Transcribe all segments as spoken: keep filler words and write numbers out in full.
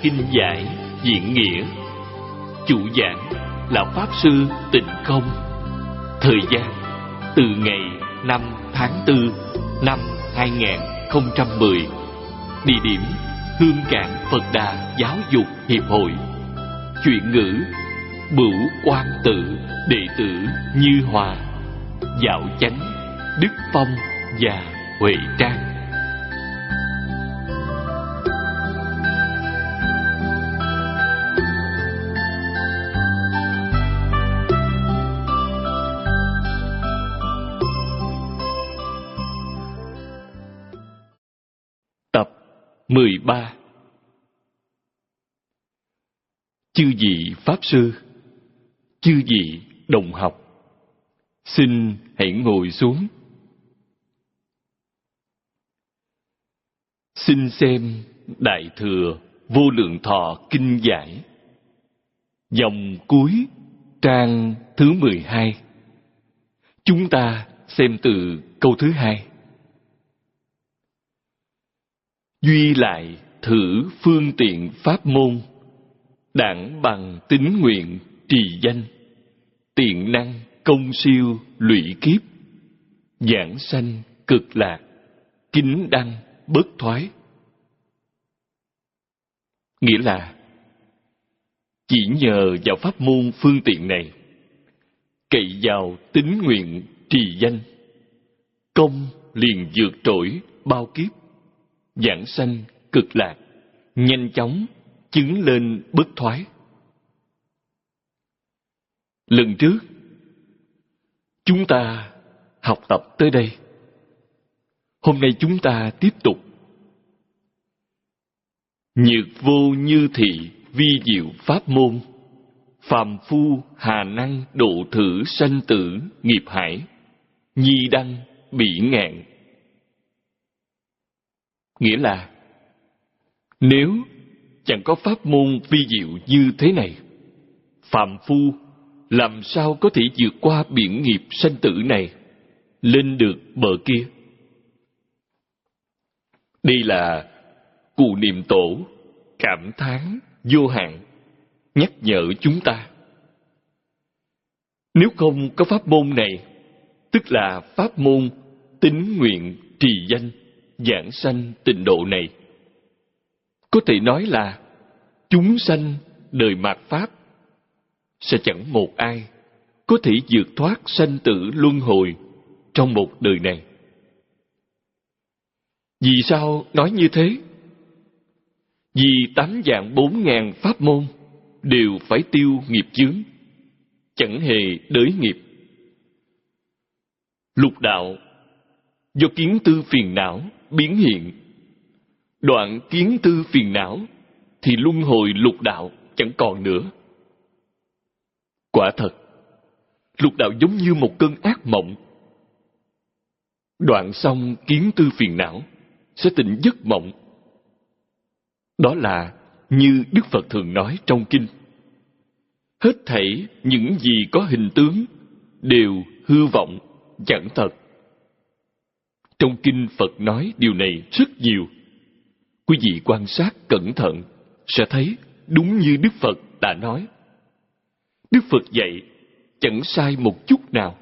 Kinh Giải Diễn Nghĩa. Chủ giảng là Pháp Sư Tịnh Không. Thời gian từ ngày năm tháng tư năm hai nghìn không trăm mười. Địa điểm Hương Cảng Phật Đà Giáo dục Hiệp hội. Chuyển ngữ Bửu Quan Tự đệ tử Như Hòa, Dạo Chánh, Đức Phong và Huệ Trang. Tập mười ba. Chư vị Pháp Sư, chư vị đồng học, xin hãy ngồi xuống. Xin xem Đại Thừa Vô Lượng Thọ Kinh Giải, dòng cuối trang thứ mười hai. Chúng ta xem từ câu thứ hai. Duy lại thử phương tiện pháp môn, đẳng bằng tín nguyện trì danh, tiện năng công siêu lụy kiếp, giảng sanh cực lạc, kính đăng bất thoái. Nghĩa là chỉ nhờ vào pháp môn phương tiện này, cậy vào tín nguyện trì danh, công liền vượt trội bao kiếp, giảng sanh cực lạc, nhanh chóng chứng lên bất thoái. Lần trước chúng ta học tập tới đây. Hôm nay chúng ta tiếp tục. Nhược vô như thị vi diệu pháp môn, phàm phu hà năng độ thử sanh tử nghiệp hải, nhi đăng bị ngạn. Nghĩa là nếu chẳng có pháp môn vi diệu như thế này, phàm phu làm sao có thể vượt qua biển nghiệp sanh tử này, lên được bờ kia. Đây là Cụ Niệm Tổ cảm thán vô hạn, nhắc nhở chúng ta. Nếu không có pháp môn này, tức là pháp môn tín nguyện trì danh, giảng sanh tịnh độ này, có thể nói là chúng sanh đời mạt pháp sẽ chẳng một ai có thể vượt thoát sanh tử luân hồi trong một đời này. Vì sao nói như thế? Vì tám vạn bốn ngàn pháp môn đều phải tiêu nghiệp chướng, chẳng hề đới nghiệp. Lục đạo do kiến tư phiền não biến hiện, đoạn kiến tư phiền não thì luân hồi lục đạo chẳng còn nữa. Quả thật, lục đạo giống như một cơn ác mộng. Đoạn xong kiến tư phiền não sẽ tỉnh giấc mộng. Đó là như Đức Phật thường nói trong kinh: hết thảy những gì có hình tướng đều hư vọng, chẳng thật. Trong kinh Phật nói điều này rất nhiều. Quý vị quan sát cẩn thận sẽ thấy đúng như Đức Phật đã nói. Đức Phật dạy chẳng sai một chút nào.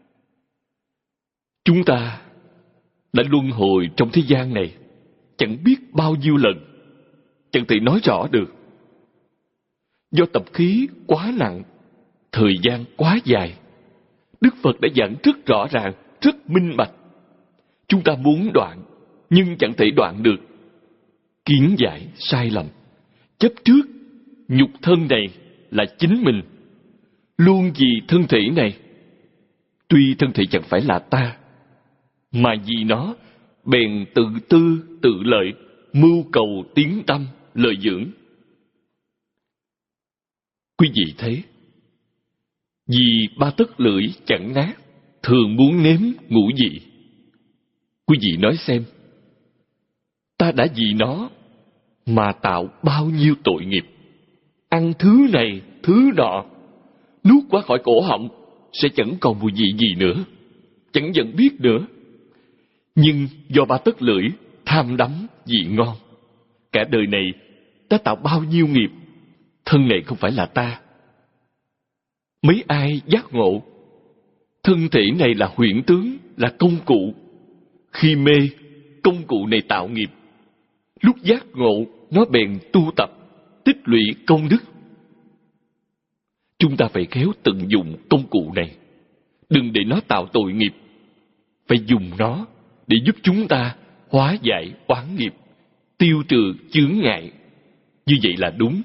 Chúng ta đã luân hồi trong thế gian này chẳng biết bao nhiêu lần, chẳng thể nói rõ được. Do tập khí quá nặng, thời gian quá dài, Đức Phật đã giảng rất rõ ràng, rất minh bạch. Chúng ta muốn đoạn, nhưng chẳng thể đoạn được. Kiến giải sai lầm, chấp trước nhục thân này là chính mình, luôn vì thân thể này. Tuy thân thể chẳng phải là ta, mà vì nó bèn tự tư tự lợi, mưu cầu tiến tâm lợi dưỡng. Quý vị thấy, vì ba tấc lưỡi chẳng nát, thường muốn nếm ngũ vị. Quý vị nói xem, ta đã vì nó mà tạo bao nhiêu tội nghiệp. Ăn thứ này, thứ nọ, nuốt qua khỏi cổ họng sẽ chẳng còn mùi vị gì nữa, chẳng nhận biết nữa. Nhưng do ba tấc lưỡi tham đắm vị ngon, cả đời này đã tạo bao nhiêu nghiệp. Thân này không phải là ta. Mấy ai giác ngộ? Thân thể này là huyễn tướng, là công cụ. Khi mê, công cụ này tạo nghiệp. Lúc giác ngộ, nó bèn tu tập, tích lũy công đức. Chúng ta phải khéo tận dụng công cụ này. Đừng để nó tạo tội nghiệp. Phải dùng nó để giúp chúng ta hóa giải oán nghiệp, tiêu trừ chướng ngại. Như vậy là đúng.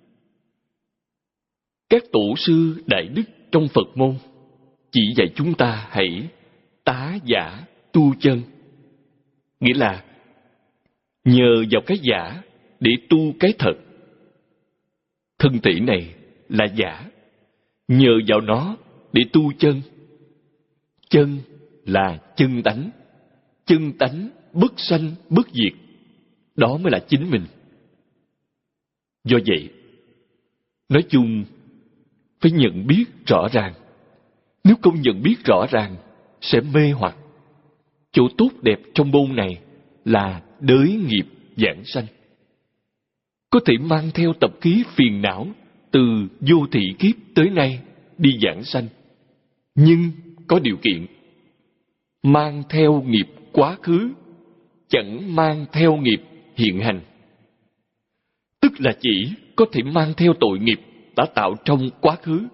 Các tổ sư đại đức trong Phật môn chỉ dạy chúng ta hãy tá giả tu chân. Nghĩa là nhờ vào cái giả để tu cái thật. Thân thể này là giả, nhờ vào nó để tu chân. Chân là chân tánh. Chân tánh bất sanh bất diệt. Đó mới là chính mình. Do vậy, nói chung phải nhận biết rõ ràng. Nếu không nhận biết rõ ràng, sẽ mê hoặc. Chỗ tốt đẹp trong môn này là đới nghiệp giảng sanh. Có thể mang theo tập khí phiền não từ vô thị kiếp tới nay đi giảng sanh. Nhưng có điều kiện. Mang theo nghiệp quá khứ, chẳng mang theo nghiệp hiện hành. Tức là chỉ có thể mang theo tội nghiệp đã tạo trong quá khứ.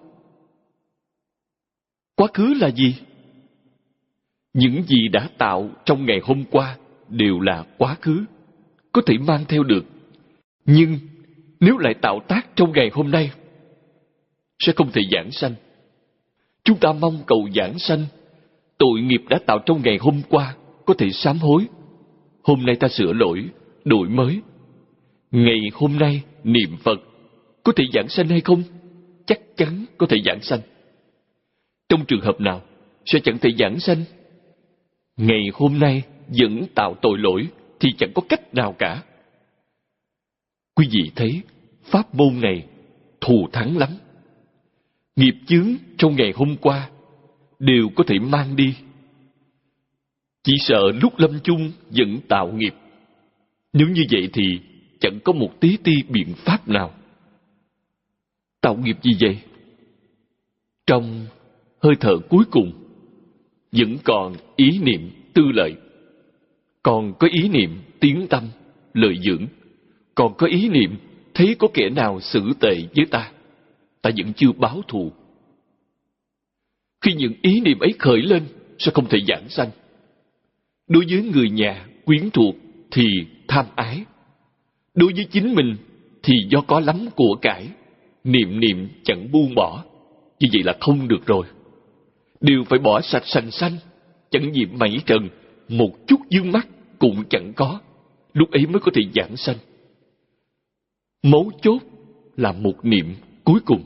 Quá khứ là gì? Những gì đã tạo trong ngày hôm qua đều là quá khứ, có thể mang theo được. Nhưng nếu lại tạo tác trong ngày hôm nay, sẽ không thể giảng sanh. Chúng ta mong cầu giảng sanh, tội nghiệp đã tạo trong ngày hôm qua có thể sám hối. Hôm nay ta sửa lỗi, đổi mới. Ngày hôm nay niệm Phật có thể giảng sanh hay không? Chắc chắn có thể giảng sanh. Trong trường hợp nào sẽ chẳng thể giảng sanh? Ngày hôm nay vẫn tạo tội lỗi thì chẳng có cách nào cả. Quý vị thấy pháp môn này thù thắng lắm. Nghiệp chướng trong ngày hôm qua đều có thể mang đi. Chỉ sợ lúc lâm chung vẫn tạo nghiệp. Nếu như vậy thì chẳng có một tí ti biện pháp nào. Tạo nghiệp gì vậy? Trong hơi thở cuối cùng vẫn còn ý niệm tư lợi, còn có ý niệm tiếng tâm lợi dưỡng, còn có ý niệm thấy có kẻ nào xử tệ với ta, ta vẫn chưa báo thù. Khi những ý niệm ấy khởi lên sẽ không thể giảng sanh. Đối với người nhà quyến thuộc thì tham ái, đối với chính mình thì do có lắm của cải, niệm niệm chẳng buông bỏ. Như vậy là không được rồi. Đều phải bỏ sạch sành xanh, chẳng nhiễm mảy trần, một chút vương mắc cũng chẳng có. Lúc ấy mới có thể giảng sanh. Mấu chốt là một niệm cuối cùng.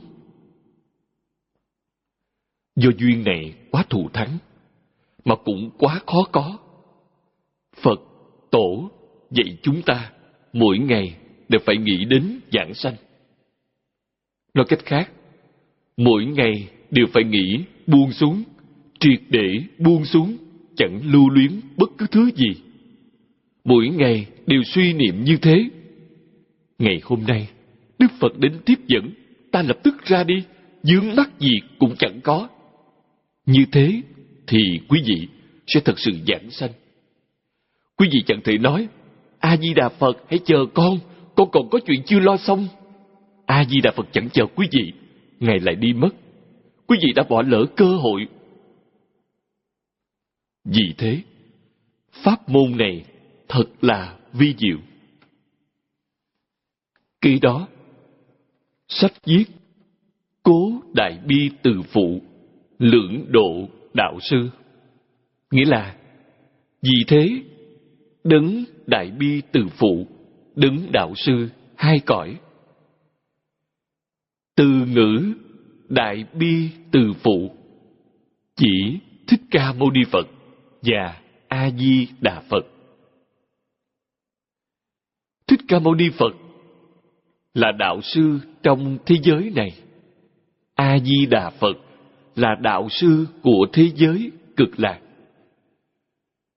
Do duyên này quá thù thắng, mà cũng quá khó có. Phật, Tổ dạy chúng ta mỗi ngày đều phải nghĩ đến giảng sanh. Nói cách khác, mỗi ngày đều phải nghĩ buông xuống, triệt để buông xuống, chẳng lưu luyến bất cứ thứ gì. Mỗi ngày đều suy niệm như thế. Ngày hôm nay, Đức Phật đến tiếp dẫn, ta lập tức ra đi, vướng mắc gì cũng chẳng có. Như thế thì quý vị sẽ thật sự giảng sanh. Quý vị chẳng thể nói, A-di-đà Phật hãy chờ con, con còn có chuyện chưa lo xong. A-di-đà Phật chẳng chờ quý vị, Ngài lại đi mất. Quý vị đã bỏ lỡ cơ hội. Vì thế, pháp môn này thật là vi diệu. Kế đó, sách viết Cố Đại Bi Từ Phụ, Lưỡng Độ Đạo Sư. Nghĩa là, vì thế, Đấng Đại Bi Từ Phụ, Đấng Đạo Sư hai cõi. Từ ngữ Đại Bi Từ Phụ chỉ Thích Ca Mâu Ni Phật và A Di Đà Phật. Thích Ca Mâu Ni Phật là đạo sư trong thế giới này. A Di Đà Phật là đạo sư của thế giới cực lạc.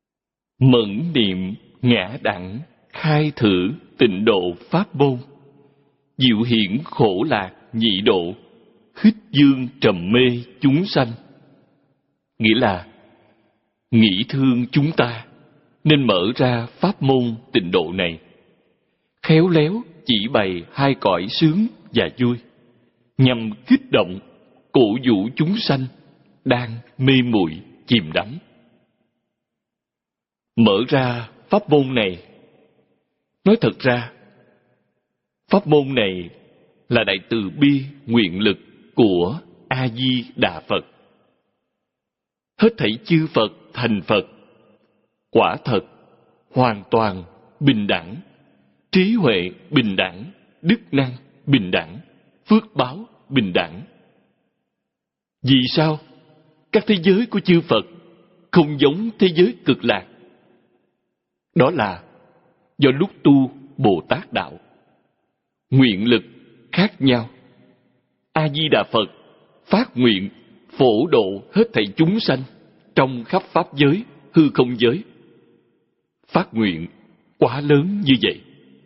Mẫn niệm ngã đẳng khai thử tịnh độ pháp môn, diệu hiển khổ lạc nhị độ, khích dương trầm mê chúng sanh. Nghĩa là nghĩ thương chúng ta nên mở ra pháp môn tịnh độ này, khéo léo chỉ bày hai cõi sướng và vui, nhằm kích động cổ vũ chúng sanh đang mê muội chìm đắm. Mở ra pháp môn này, nói thật ra pháp môn này là đại từ bi nguyện lực của A Di Đà Phật. Hết thảy chư Phật thành Phật quả thật hoàn toàn bình đẳng, trí huệ bình đẳng, đức năng bình đẳng, phước báo bình đẳng. Vì sao các thế giới của chư Phật không giống thế giới cực lạc? Đó là do lúc tu Bồ Tát đạo, nguyện lực khác nhau. A Di Đà Phật phát nguyện phổ độ hết thảy chúng sanh trong khắp pháp giới, hư không giới. Phát nguyện quá lớn như vậy.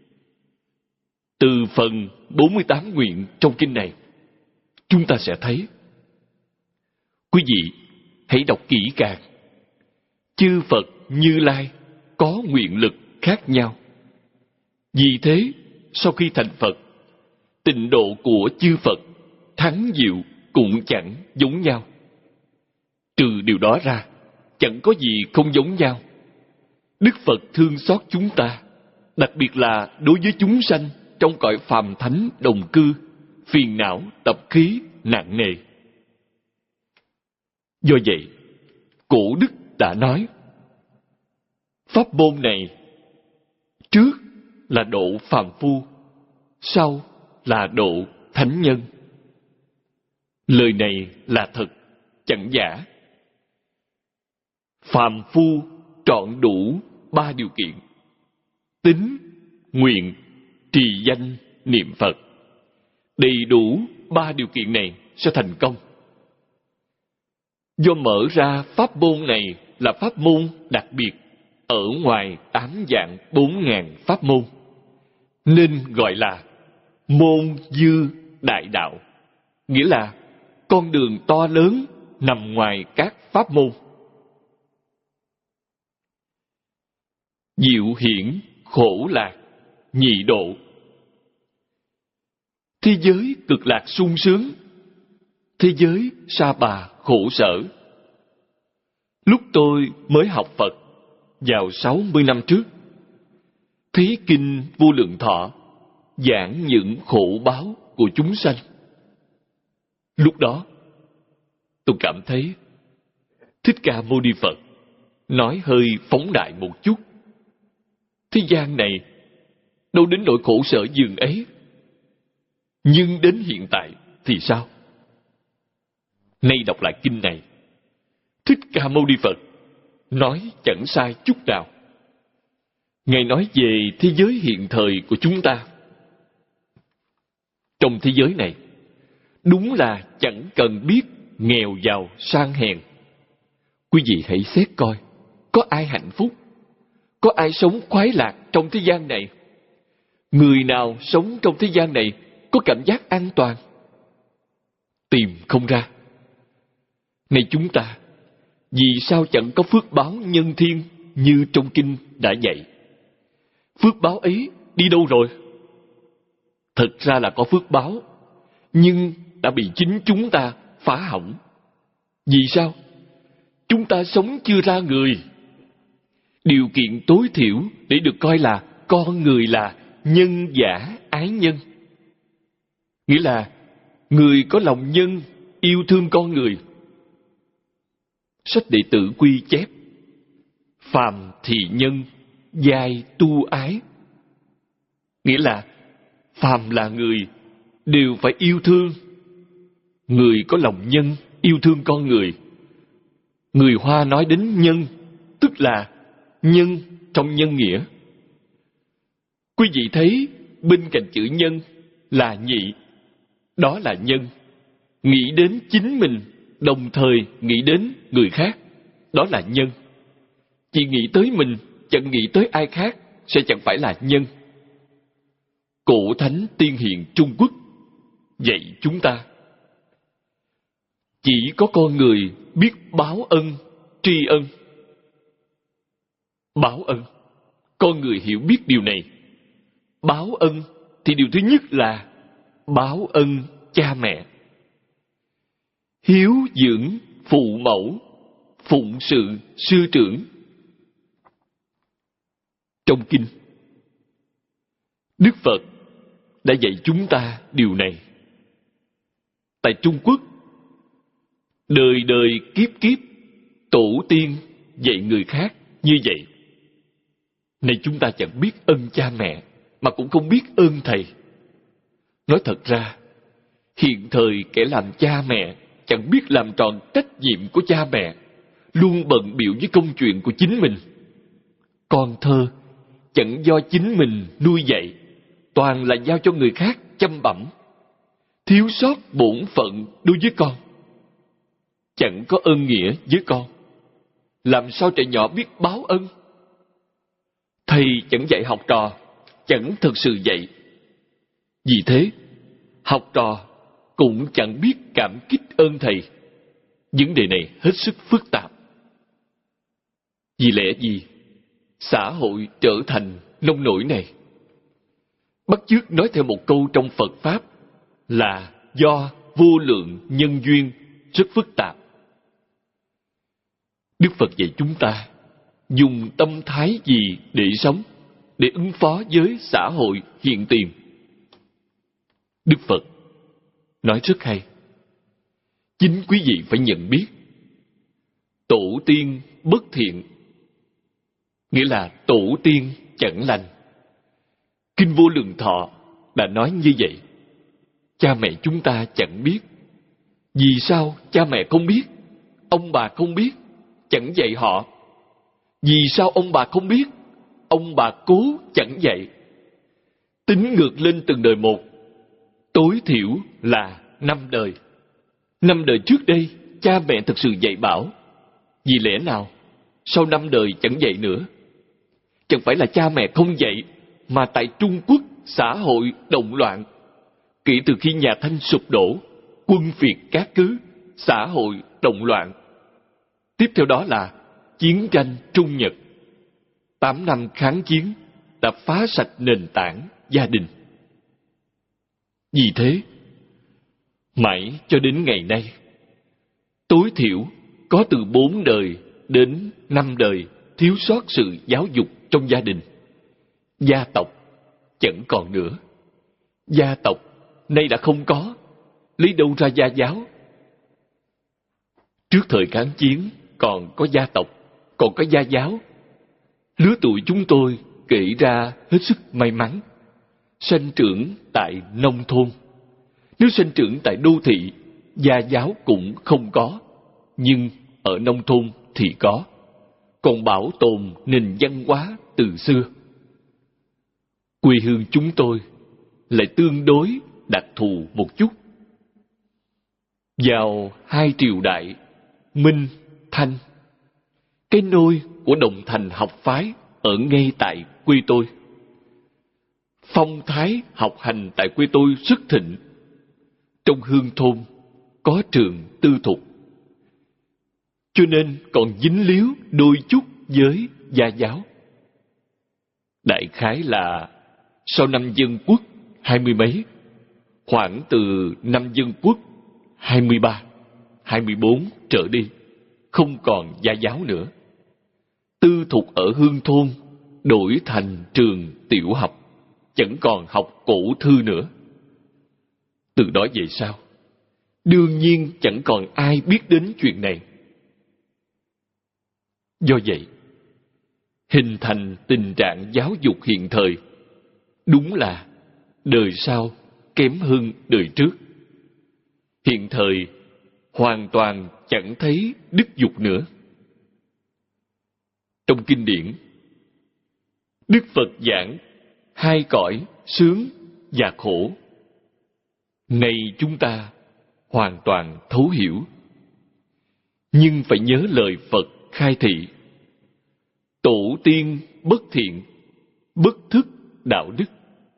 Từ phần bốn mươi tám nguyện trong kinh này, chúng ta sẽ thấy. Quý vị hãy đọc kỹ càng. Chư Phật Như Lai có nguyện lực khác nhau. Vì thế, sau khi thành Phật, tịnh độ của chư Phật thắng diệu cũng chẳng giống nhau. Trừ điều đó ra, chẳng có gì không giống nhau. Đức Phật thương xót chúng ta, đặc biệt là đối với chúng sanh trong cõi phàm thánh đồng cư, phiền não, tập khí nặng nề. Do vậy, cổ đức đã nói, pháp môn này trước là độ phàm phu, sau là độ thánh nhân. Lời này là thật, chẳng giả. Phàm phu trọn đủ ba điều kiện: tín, nguyện, trì danh, niệm Phật. Đầy đủ ba điều kiện này sẽ thành công. Do mở ra pháp môn này là pháp môn đặc biệt ở ngoài tám vạn bốn ngàn pháp môn, nên gọi là môn dư đại đạo, nghĩa là con đường to lớn nằm ngoài các pháp môn. Diệu hiển khổ lạc nhị độ. Thế giới cực lạc sung sướng, thế giới sa bà khổ sở. Lúc tôi mới học Phật vào sáu mươi năm trước, thấy kinh Vô Lượng Thọ giảng những khổ báo của chúng sanh. Lúc đó tôi cảm thấy Thích Ca Mâu Ni Phật nói hơi phóng đại một chút. Thế gian này đâu đến nỗi khổ sở dường ấy. Nhưng đến hiện tại thì sao? Nay đọc lại kinh này, Thích Ca Mâu Ni Phật nói chẳng sai chút nào. Ngài nói về thế giới hiện thời của chúng ta. Trong thế giới này, đúng là chẳng cần biết nghèo giàu sang hèn. Quý vị hãy xét coi, có ai hạnh phúc, có ai sống khoái lạc trong thế gian này? Người nào sống trong thế gian này có cảm giác an toàn? Tìm không ra. Này chúng ta, vì sao chẳng có phước báo nhân thiên như trong kinh đã dạy? Phước báo ấy đi đâu rồi? Thật ra là có phước báo, nhưng đã bị chính chúng ta phá hỏng. Vì sao? Chúng ta sống chưa ra người. Điều kiện tối thiểu để được coi là con người là nhân giả ái nhân. Nghĩa là người có lòng nhân, yêu thương con người. Sách Đệ Tử Quy chép: phàm thì nhân, giai tu ái. Nghĩa là phàm là người đều phải yêu thương. Người có lòng nhân, yêu thương con người. Người Hoa nói đến nhân, tức là nhân trong nhân nghĩa. Quý vị thấy bên cạnh chữ nhân là nhị, đó là nhân. Nghĩ đến chính mình, đồng thời nghĩ đến người khác, đó là nhân. Chỉ nghĩ tới mình, chẳng nghĩ tới ai khác, sẽ chẳng phải là nhân. cổ thánh tiên hiền Trung Quốc dạy chúng ta, chỉ có con người biết báo ân, tri ân. Báo ân, con người hiểu biết điều này. Báo ân thì điều thứ nhất là báo ân cha mẹ. Hiếu dưỡng phụ mẫu, phụng sự sư trưởng. Trong kinh, Đức Phật đã dạy chúng ta điều này. Tại Trung Quốc, đời đời kiếp kiếp, tổ tiên dạy người khác như vậy. Này chúng ta chẳng biết ơn cha mẹ, mà cũng không biết ơn thầy. Nói thật ra, hiện thời kẻ làm cha mẹ chẳng biết làm tròn trách nhiệm của cha mẹ, luôn bận bịu với công chuyện của chính mình. Con thơ chẳng do chính mình nuôi dạy, toàn là giao cho người khác chăm bẵm, thiếu sót bổn phận đối với con, chẳng có ơn nghĩa với con. Làm sao trẻ nhỏ biết báo ân? Thầy chẳng dạy học trò, chẳng thực sự dạy. Vì thế, học trò cũng chẳng biết cảm kích ơn thầy. Vấn đề này hết sức phức tạp. Vì lẽ gì xã hội trở thành nông nổi này? Bắt chước nói theo một câu trong Phật Pháp là do vô lượng nhân duyên rất phức tạp. Đức Phật dạy chúng ta dùng tâm thái gì để sống, để ứng phó với xã hội hiện tiền. Đức Phật nói rất hay. Chính quý vị phải nhận biết, tổ tiên bất thiện, nghĩa là tổ tiên chẳng lành. Kinh Vô Lượng Thọ đã nói như vậy. Cha mẹ chúng ta chẳng biết. Vì sao cha mẹ không biết? Ông bà không biết, chẳng dạy họ. Vì sao ông bà không biết? Ông bà cố chẳng dạy. Tính ngược lên từng đời một, tối thiểu là năm đời. Năm đời trước đây, cha mẹ thực sự dạy bảo. Vì lẽ nào sau năm đời chẳng dạy nữa? Chẳng phải là cha mẹ không dạy, mà tại Trung Quốc xã hội động loạn. Kể từ khi nhà Thanh sụp đổ, quân phiệt cát cứ, xã hội động loạn. Tiếp theo đó là chiến tranh Trung Nhật. Tám năm kháng chiến đã phá sạch nền tảng gia đình. Vì thế, mãi cho đến ngày nay, tối thiểu có từ bốn đời đến năm đời thiếu sót sự giáo dục trong gia đình. Gia tộc chẳng còn nữa. Gia tộc nay đã không có, lấy đâu ra gia giáo? Trước thời kháng chiến còn có gia tộc, còn có gia giáo. Lứa tuổi chúng tôi kể ra hết sức may mắn, sanh trưởng tại nông thôn. Nếu sanh trưởng tại đô thị, gia giáo cũng không có, nhưng ở nông thôn thì có, còn bảo tồn nền văn hóa từ xưa. Quê hương chúng tôi lại tương đối đặc thù một chút. Vào hai triều đại Minh, Thanh, cái nôi của Đồng Thành học phái ở ngay tại quê tôi. Phong thái học hành tại quê tôi rất thịnh. Trong hương thôn có trường tư thục, cho nên còn dính líu đôi chút với gia giáo. Đại khái là sau năm Dân Quốc hai mươi mấy, khoảng từ năm Dân Quốc hai mươi ba, hai mươi bốn trở đi, không còn gia giáo nữa. Tư thục ở hương thôn đổi thành trường tiểu học, chẳng còn học cổ thư nữa. Từ đó về sau, đương nhiên chẳng còn ai biết đến chuyện này. Do vậy, hình thành tình trạng giáo dục hiện thời đúng là đời sau kém hơn đời trước. Hiện thời hoàn toàn chẳng thấy đức dục nữa. Trong kinh điển, Đức Phật giảng hai cõi sướng và khổ. Này chúng ta hoàn toàn thấu hiểu, nhưng phải nhớ lời Phật khai thị: tổ tiên bất thiện, bất thức đạo đức,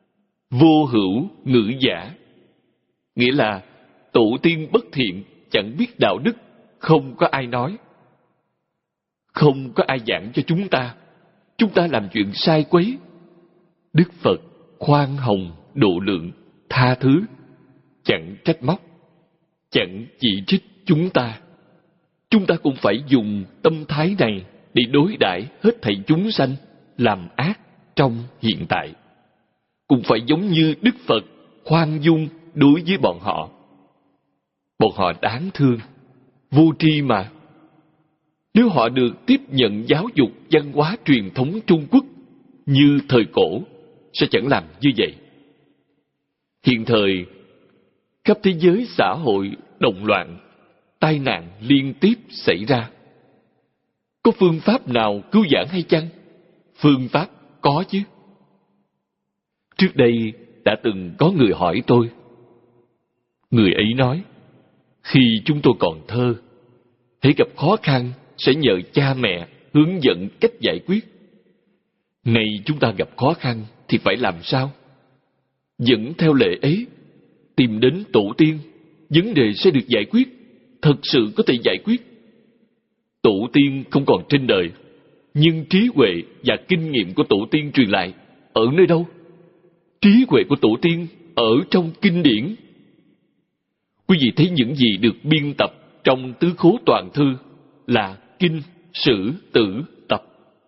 vô hữu ngữ giả. Nghĩa là tổ tiên bất thiện, chẳng biết đạo đức, không có ai nói. Không có ai giảng cho chúng ta. Chúng ta làm chuyện sai quấy. Đức Phật khoan hồng, độ lượng, tha thứ, chẳng trách móc, chẳng chỉ trích chúng ta. Chúng ta cũng phải dùng tâm thái này để đối đãi hết thảy chúng sanh làm ác trong hiện tại. Cũng phải giống như Đức Phật khoan dung đối với bọn họ. Bọn họ đáng thương, vô tri mà. Nếu họ được tiếp nhận giáo dục văn hóa truyền thống Trung Quốc như thời cổ, sẽ chẳng làm như vậy. Hiện thời, khắp thế giới xã hội động loạn, tai nạn liên tiếp xảy ra. Có phương pháp nào cứu vãn hay chăng? Phương pháp có chứ. Trước đây đã từng có người hỏi tôi. Người ấy nói, khi chúng tôi còn thơ, hễ gặp khó khăn sẽ nhờ cha mẹ hướng dẫn cách giải quyết. Nay chúng ta gặp khó khăn thì phải làm sao? Vẫn theo lệ ấy, tìm đến tổ tiên, vấn đề sẽ được giải quyết, thật sự có thể giải quyết. Tổ tiên không còn trên đời, nhưng trí huệ và kinh nghiệm của tổ tiên truyền lại ở nơi đâu? Trí huệ của tổ tiên ở trong kinh điển. Quý vị thấy những gì được biên tập trong tứ khố toàn thư là kinh, sử, tử, tập.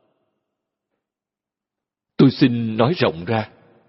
Tôi xin nói rộng ra.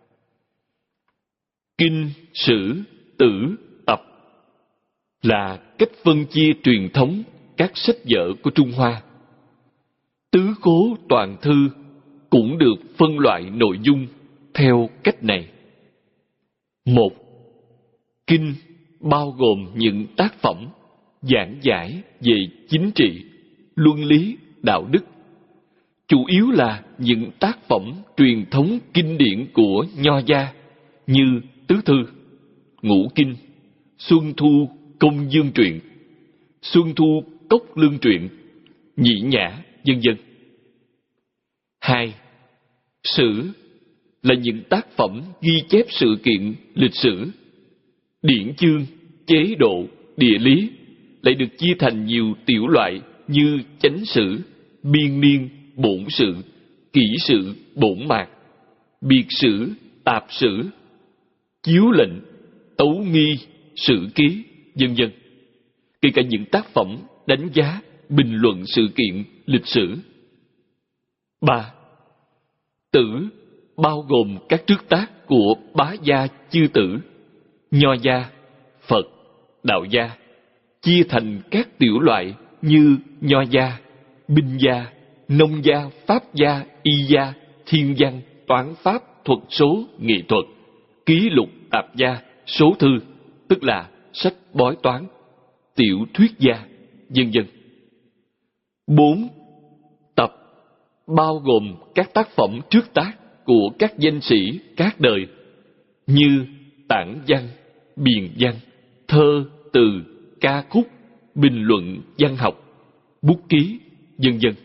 Kinh, sử, tử, tập là cách phân chia truyền thống các sách vở của Trung Hoa. Tứ khố toàn thư cũng được phân loại nội dung theo cách này. Một, kinh bao gồm những tác phẩm giảng giải về chính trị, luân lý, đạo đức. Chủ yếu là những tác phẩm truyền thống kinh điển của Nho gia như Tứ Thư, Ngũ Kinh, Xuân Thu Công Dương Truyện, Xuân Thu Cốc Lương Truyện, Nhĩ Nhã, vân vân. Hai, sử là những tác phẩm ghi chép sự kiện lịch sử, điển chương, chế độ, địa lý, lại được chia thành nhiều tiểu loại như chánh sử, biên niên, bổn sự, kỷ sự, bổn mạc, biệt sử, tạp sử, chiếu lệnh, tấu nghi, sử ký, vân vân. Kể cả những tác phẩm đánh giá, bình luận sự kiện lịch sử. Ba, tử bao gồm các trước tác của bá gia chư tử, Nho gia, Phật, Đạo gia, chia thành các tiểu loại như Nho gia, Binh gia, Nông gia, Pháp gia, Y gia, Thiên văn, Toán pháp, Thuật số, Nghệ thuật, Ký lục, Tạp gia, Số thư, tức là sách bói toán, Tiểu thuyết gia, vân vân. Bốn, tập bao gồm các tác phẩm trước tác của các danh sĩ các đời như tản văn, biền văn, thơ, từ, ca khúc, bình luận văn học, bút ký, vân vân.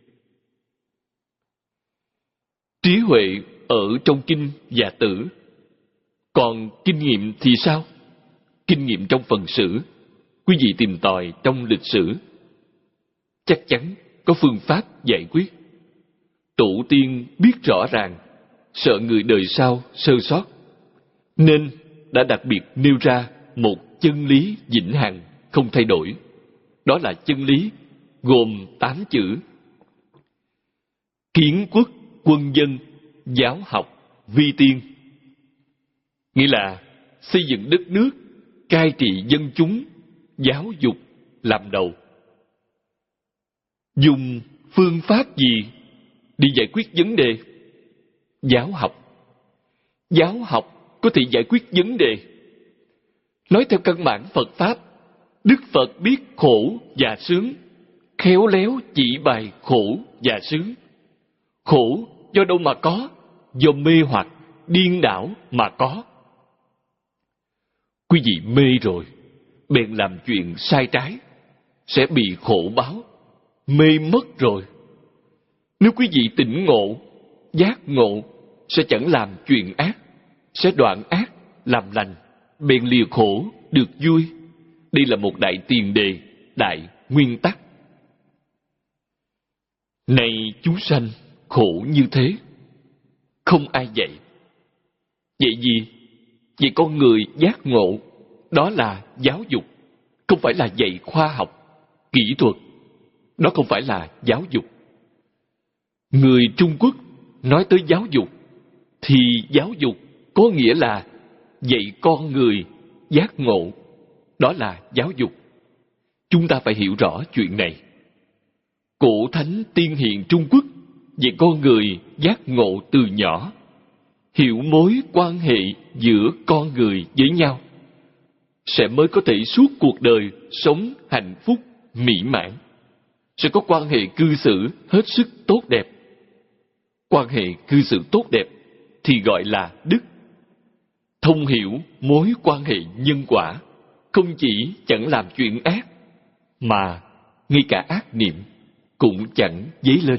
Trí huệ ở trong kinh và tử. Còn kinh nghiệm thì sao? Kinh nghiệm trong phần sử, quý vị tìm tòi trong lịch sử, chắc chắn có phương pháp giải quyết. Tổ tiên biết rõ ràng, sợ người đời sau sơ sót, nên đã đặc biệt nêu ra một chân lý vĩnh hằng không thay đổi. Đó là chân lý gồm tám chữ: kiến quốc, quân dân, giáo học, vi tiên. Nghĩa là xây dựng đất nước, cai trị dân chúng, giáo dục làm đầu. Dùng phương pháp gì để giải quyết vấn đề? Giáo học. Giáo học có thể giải quyết vấn đề. Nói theo căn bản Phật Pháp, Đức Phật biết khổ và sướng, khéo léo chỉ bày khổ và sướng. Khổ do đâu mà có? Do mê hoặc, điên đảo mà có. Quý vị mê rồi, bèn làm chuyện sai trái, sẽ bị khổ báo. Mê mất rồi. Nếu quý vị tỉnh ngộ, giác ngộ, sẽ chẳng làm chuyện ác, sẽ đoạn ác, làm lành, bèn lìa khổ, được vui. Đây là một đại tiền đề, đại nguyên tắc. Này chúng sanh, khổ như thế, không ai dạy. Vậy gì? Vậy con người giác ngộ, đó là giáo dục, không phải là dạy khoa học, kỹ thuật. Đó không phải là giáo dục. Người Trung Quốc nói tới giáo dục, thì giáo dục có nghĩa là dạy con người giác ngộ. Đó là giáo dục. Chúng ta phải hiểu rõ chuyện này. Cổ thánh tiên hiền Trung Quốc dạy con người giác ngộ từ nhỏ, hiểu mối quan hệ giữa con người với nhau, sẽ mới có thể suốt cuộc đời sống hạnh phúc, mỹ mãn. Sẽ có quan hệ cư xử hết sức tốt đẹp. Quan hệ cư xử tốt đẹp thì gọi là đức. Thông hiểu mối quan hệ nhân quả, không chỉ chẳng làm chuyện ác, mà ngay cả ác niệm cũng chẳng dấy lên.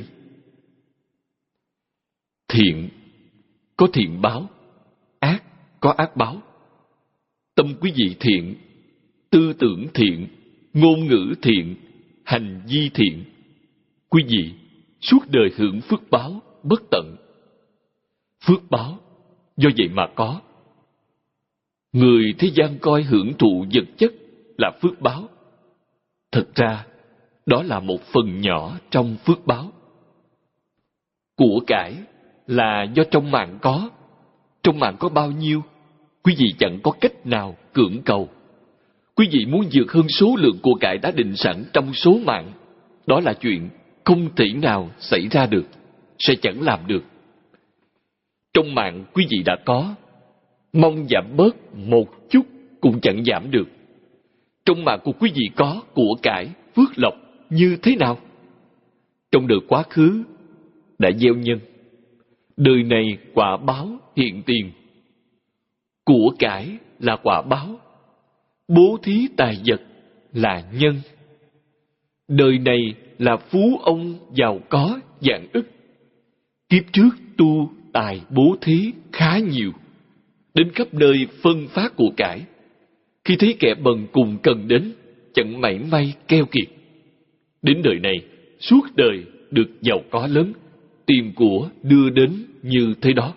Thiện có thiện báo, ác có ác báo. Tâm quý vị thiện, tư tưởng thiện, ngôn ngữ thiện, hành vi thiện, quý vị suốt đời hưởng phước báo bất tận. Phước báo do vậy mà có. Người thế gian coi hưởng thụ vật chất là phước báo. Thật ra, đó là một phần nhỏ trong phước báo. Của cải là do trong mạng có. Trong mạng có bao nhiêu, quý vị chẳng có cách nào cưỡng cầu. Quý vị muốn vượt hơn số lượng của cải đã định sẵn trong số mạng, đó là chuyện không thể nào xảy ra được, sẽ chẳng làm được. Trong mạng quý vị đã có, mong giảm bớt một chút cũng chẳng giảm được. Trong mạng của quý vị có của cải, phước lộc như thế nào? Trong đời quá khứ đã gieo nhân, đời này quả báo hiện tiền. Của cải là quả báo, bố thí tài vật là nhân. Đời này là phú ông giàu có vạn ức. Kiếp trước tu tài bố thí khá nhiều, đến khắp nơi phân phát của cải. Khi thấy kẻ bần cùng cần đến, chẳng mảy may keo kiệt. Đến đời này, suốt đời được giàu có lớn, tiền của đưa đến như thế đó.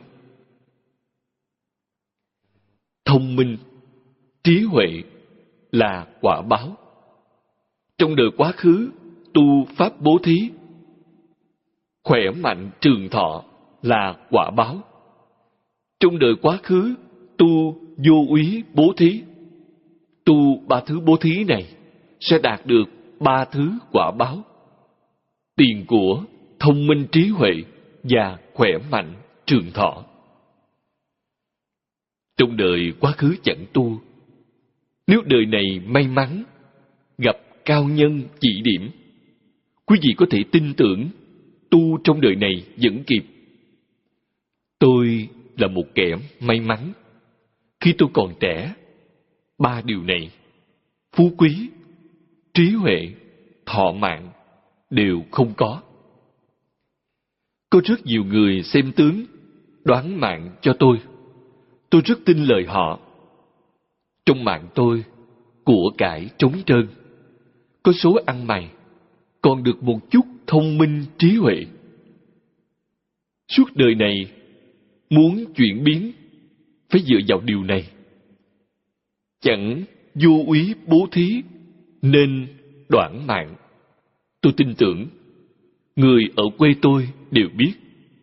Thông minh, trí huệ là quả báo. Trong đời quá khứ, tu pháp bố thí, khỏe mạnh trường thọ là quả báo. Trong đời quá khứ, tu vô úy bố thí, tu ba thứ bố thí này sẽ đạt được ba thứ quả báo: tiền của, thông minh trí huệ và khỏe mạnh trường thọ. Trong đời quá khứ chẳng tu, nếu đời này may mắn gặp cao nhân chỉ điểm, quý vị có thể tin tưởng tu trong đời này vẫn kịp. Tôi là một kẻ may mắn. Khi tôi còn trẻ, ba điều này, phú quý, trí huệ, thọ mạng, đều không có. Có rất nhiều người xem tướng, đoán mạng cho tôi. Tôi rất tin lời họ. Trong mạng tôi, của cải trống trơn, có số ăn mày, còn được một chút thông minh trí huệ. Suốt đời này, muốn chuyển biến, phải dựa vào điều này. Chẳng vô úy bố thí, nên đoạn mạng. Tôi tin tưởng, người ở quê tôi đều biết.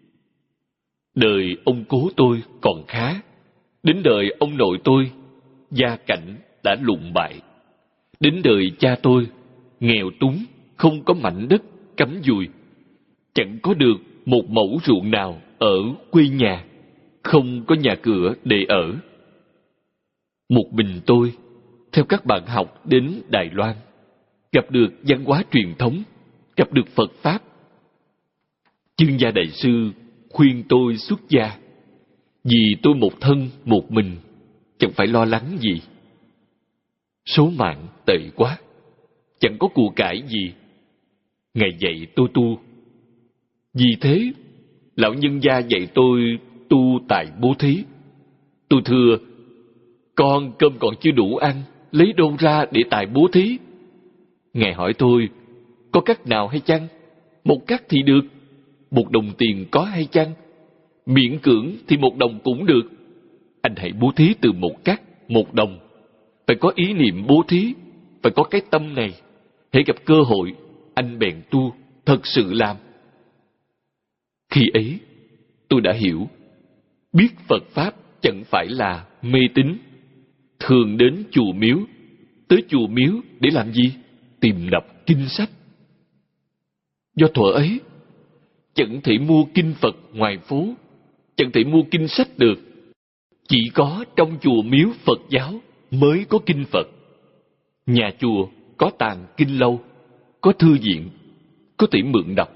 Đời ông cố tôi còn khá, đến đời ông nội tôi, gia cảnh đã lụng bại. Đến đời cha tôi, nghèo túng, không có mảnh đất cắm dùi, chẳng có được một mẫu ruộng nào ở quê nhà, không có nhà cửa để ở. Một mình tôi, theo các bạn học đến Đài Loan, gặp được văn hóa truyền thống, gặp được Phật Pháp. Chương gia đại sư khuyên tôi xuất gia, vì tôi một thân một mình, chẳng phải lo lắng gì. Số mạng tệ quá, chẳng có của cải gì. Ngài dạy tôi tu. Vì thế, lão nhân gia dạy tôi tu tài bố thí. Tôi thưa, con cơm còn chưa đủ ăn, lấy đâu ra để tài bố thí? Ngài hỏi tôi, có cách nào hay chăng? Một cách thì được. Một đồng tiền có hay chăng? Miễn cưỡng thì một đồng cũng được. Anh hãy bố thí từ một cắt, một đồng. Phải có ý niệm bố thí, phải có cái tâm này. Hễ gặp cơ hội, anh bèn tu, thật sự làm. Khi ấy, tôi đã hiểu, biết Phật Pháp chẳng phải là mê tín. Thường đến chùa miếu, tới chùa miếu để làm gì? Tìm đọc kinh sách. Do thuở ấy, chẳng thể mua kinh Phật ngoài phố, chẳng thể mua kinh sách được. Chỉ có trong chùa miếu Phật giáo mới có kinh Phật. Nhà chùa có tàng kinh lâu, có thư viện, có thể mượn đọc.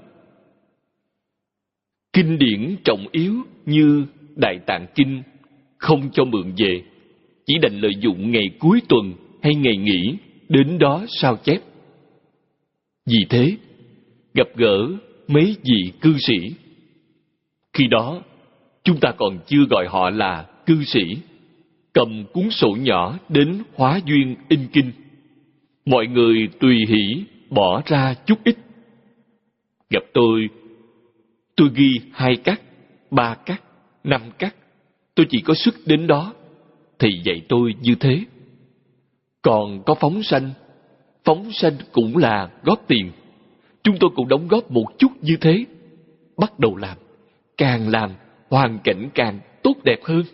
Kinh điển trọng yếu như Đại Tạng Kinh không cho mượn về, chỉ đành lợi dụng ngày cuối tuần hay ngày nghỉ đến đó sao chép. Vì thế, gặp gỡ mấy vị cư sĩ. Khi đó, chúng ta còn chưa gọi họ là cư sĩ. Cầm cuốn sổ nhỏ đến Hóa Duyên in kinh. Mọi người tùy hỷ bỏ ra chút ít. Gặp tôi, tôi ghi hai cắt, ba cắt, năm cắt. Tôi chỉ có sức đến đó. Thầy dạy tôi như thế. Còn có phóng sanh. Phóng sanh cũng là góp tiền. Chúng tôi cũng đóng góp một chút như thế. Bắt đầu làm. Càng làm, hoàn cảnh càng tốt đẹp hơn.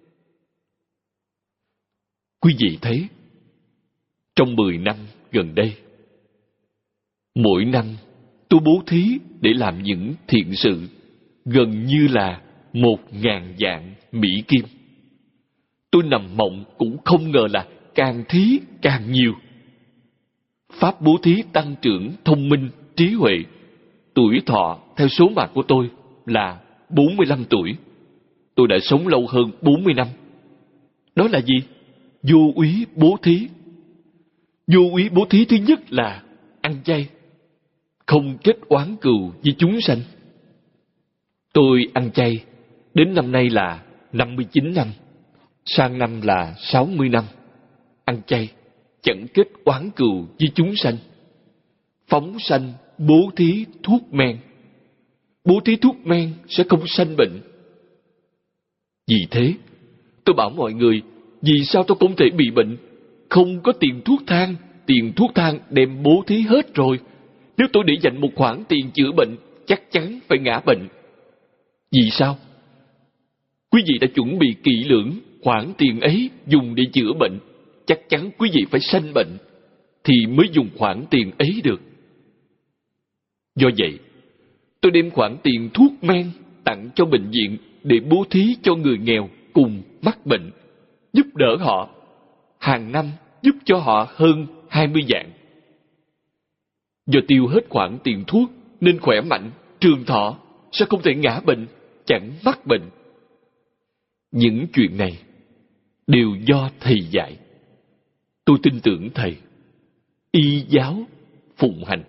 Quý vị thấy, trong mười năm gần đây, mỗi năm tôi bố thí để làm những thiện sự gần như là một ngàn vạn Mỹ Kim. Tôi nằm mộng cũng không ngờ là càng thí càng nhiều. Pháp bố thí tăng trưởng thông minh, trí huệ. Tuổi thọ theo số mạng của tôi là bốn mươi lăm tuổi. Tôi đã sống lâu hơn bốn mươi năm. Đó là gì? Vô úy bố thí. Vô úy bố thí thứ nhất là ăn chay, không kết oán cừu với chúng sanh. Tôi ăn chay đến năm nay là năm mươi chín năm, sang năm là sáu mươi năm. Ăn chay chẳng kết oán cừu với chúng sanh. Phóng sanh bố thí thuốc men. Bố thí thuốc men sẽ không sanh bệnh. Vì thế, tôi bảo mọi người, vì sao tôi không thể bị bệnh? Không có tiền thuốc thang, tiền thuốc thang đem bố thí hết rồi. Nếu tôi để dành một khoản tiền chữa bệnh, chắc chắn phải ngã bệnh. Vì sao? Quý vị đã chuẩn bị kỹ lưỡng, khoản tiền ấy dùng để chữa bệnh, chắc chắn quý vị phải sanh bệnh, thì mới dùng khoản tiền ấy được. Do vậy, tôi đem khoản tiền thuốc men tặng cho bệnh viện để bố thí cho người nghèo cùng mắc bệnh, giúp đỡ họ. Hàng năm giúp cho họ hơn hai mươi vạn. Do tiêu hết khoản tiền thuốc nên khỏe mạnh, trường thọ, sẽ không thể ngã bệnh, chẳng mắc bệnh. Những chuyện này đều do thầy dạy. Tôi tin tưởng thầy, y giáo phụng hành.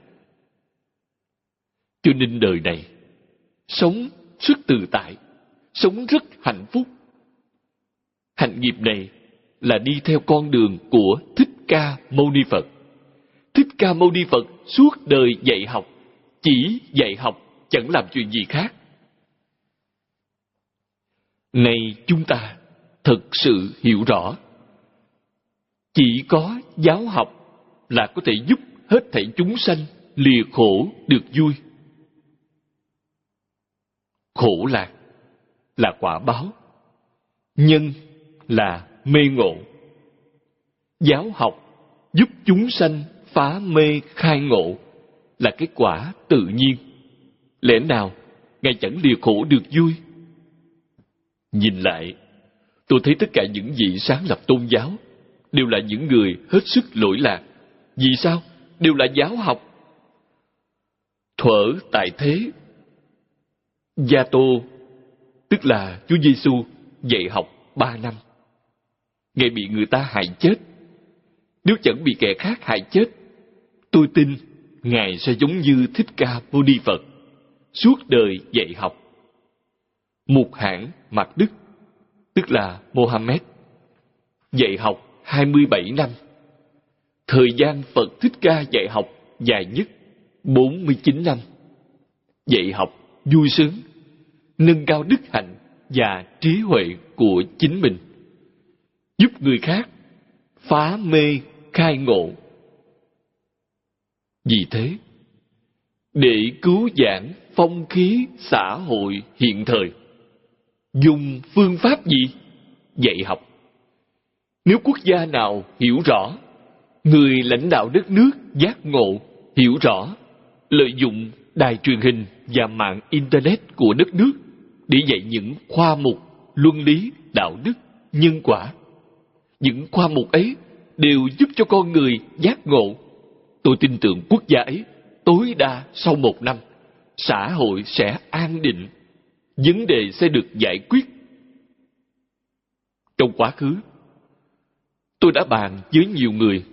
Cho nên đời này sống rất tự tại, sống rất hạnh phúc. Hạnh nghiệp này là đi theo con đường của Thích Ca Mâu Ni Phật. Thích Ca Mâu Ni Phật suốt đời dạy học, chỉ dạy học, chẳng làm chuyện gì khác. Này chúng ta thật sự hiểu rõ, chỉ có giáo học là có thể giúp hết thảy chúng sanh lìa khổ được vui. Khổ lạc là quả báo, nhân là mê ngộ. Giáo học giúp chúng sanh phá mê khai ngộ là cái quả tự nhiên. Lẽ nào Ngài chẳng lìa khổ được vui? Nhìn lại, tôi thấy tất cả những vị sáng lập tôn giáo đều là những người hết sức lỗi lạc. Vì sao? Đều là giáo học. Thuở tại thế, Gia Tô, tức là Chúa Giêsu, dạy học ba năm. Ngài bị người ta hại chết. Nếu chẳng bị kẻ khác hại chết, tôi tin Ngài sẽ giống như Thích Ca Mâu Ni Phật, suốt đời dạy học. Mục Hãn Mạc Đức, tức là Mohammed, dạy học hai mươi bảy năm. Thời gian Phật Thích Ca dạy học dài nhất bốn mươi chín năm. Dạy học vui sướng, nâng cao đức hạnh và trí huệ của chính mình, giúp người khác phá mê khai ngộ. Vì thế, để cứu vãn phong khí xã hội hiện thời, dùng phương pháp gì? Dạy học. Nếu quốc gia nào hiểu rõ, người lãnh đạo đất nước giác ngộ, hiểu rõ, lợi dụng đài truyền hình và mạng Internet của đất nước để dạy những khoa mục luân lý, đạo đức, nhân quả. Những khoa mục ấy đều giúp cho con người giác ngộ. Tôi tin tưởng quốc gia ấy tối đa sau một năm, xã hội sẽ an định, vấn đề sẽ được giải quyết. Trong quá khứ, tôi đã bàn với nhiều người.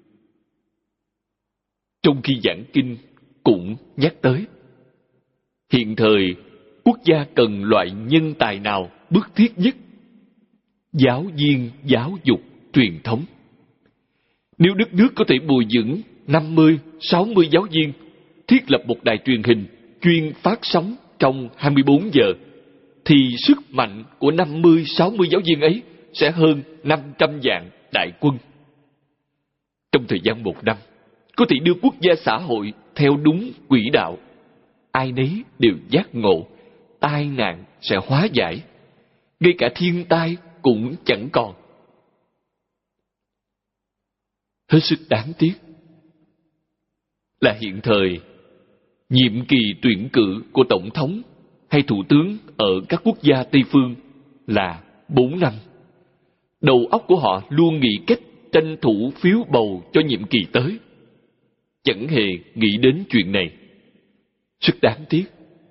Trong khi giảng kinh cũng nhắc tới, hiện thời quốc gia cần loại nhân tài nào bức thiết nhất? Giáo viên giáo dục truyền thống. Nếu đất nước có thể bồi dưỡng năm mươi, sáu mươi giáo viên, thiết lập một đài truyền hình chuyên phát sóng trong hai mươi bốn giờ, thì sức mạnh của năm mươi, sáu mươi giáo viên ấy sẽ hơn năm trăm vạn đại quân. Trong thời gian một năm, có thể đưa quốc gia xã hội theo đúng quỹ đạo. Ai nấy đều giác ngộ, tai nạn sẽ hóa giải, ngay cả thiên tai cũng chẳng còn. Hết sức đáng tiếc là hiện thời, nhiệm kỳ tuyển cử của tổng thống hay thủ tướng ở các quốc gia Tây phương là bốn năm. Đầu óc của họ luôn nghĩ cách tranh thủ phiếu bầu cho nhiệm kỳ tới, chẳng hề nghĩ đến chuyện này. Rất đáng tiếc.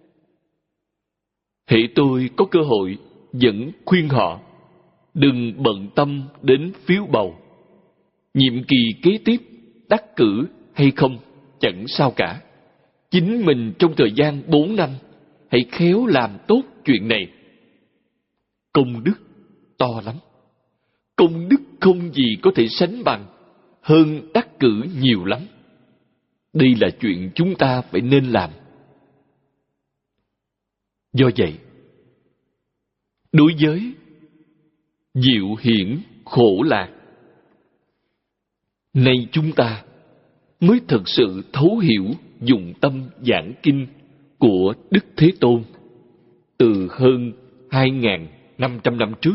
Hễ tôi có cơ hội vẫn khuyên họ đừng bận tâm đến phiếu bầu. Nhiệm kỳ kế tiếp đắc cử hay không chẳng sao cả. Chính mình trong thời gian bốn năm hãy khéo làm tốt chuyện này. Công đức to lắm. Công đức không gì có thể sánh bằng, hơn đắc cử nhiều lắm. Đây là chuyện chúng ta phải nên làm. Do vậy, đối với diệu hiển khổ lạc, nay chúng ta mới thực sự thấu hiểu dụng tâm giảng kinh của Đức Thế Tôn từ hơn hai nghìn năm trăm năm trước.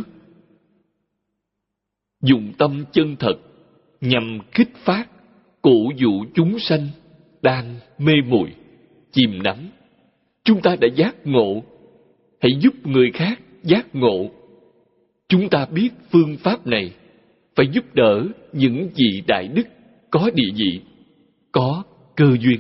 Dụng tâm chân thật nhằm kích phát, cổ vũ chúng sanh đang mê muội, chìm đắm. Chúng ta đã giác ngộ, hãy giúp người khác giác ngộ. Chúng ta biết phương pháp này, phải giúp đỡ những vị đại đức có địa vị, có cơ duyên.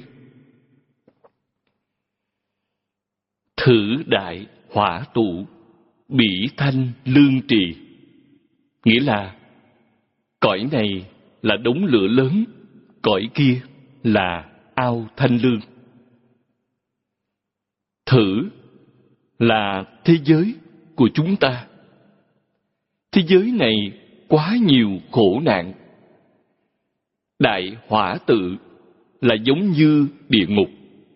Thử đại hỏa tụ, bỉ thanh lương trì. Nghĩa là cõi này là đống lửa lớn, cõi kia là ao thanh lương. Thử là thế giới của chúng ta. Thế giới này quá nhiều khổ nạn. Đại hỏa tự là giống như địa ngục.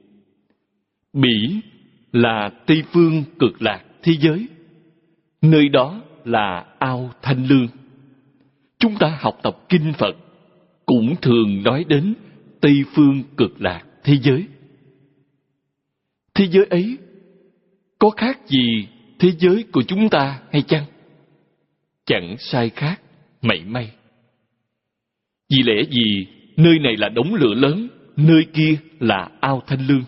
Bỉ là Tây phương cực lạc thế giới. Nơi đó là ao thanh lương. Chúng ta học tập kinh Phật cũng thường nói đến Tây phương cực lạc thế giới. Thế giới ấy có khác gì thế giới của chúng ta hay chăng? Chẳng sai khác mảy may. Vì lẽ gì nơi này là đống lửa lớn, nơi kia là ao thanh lương?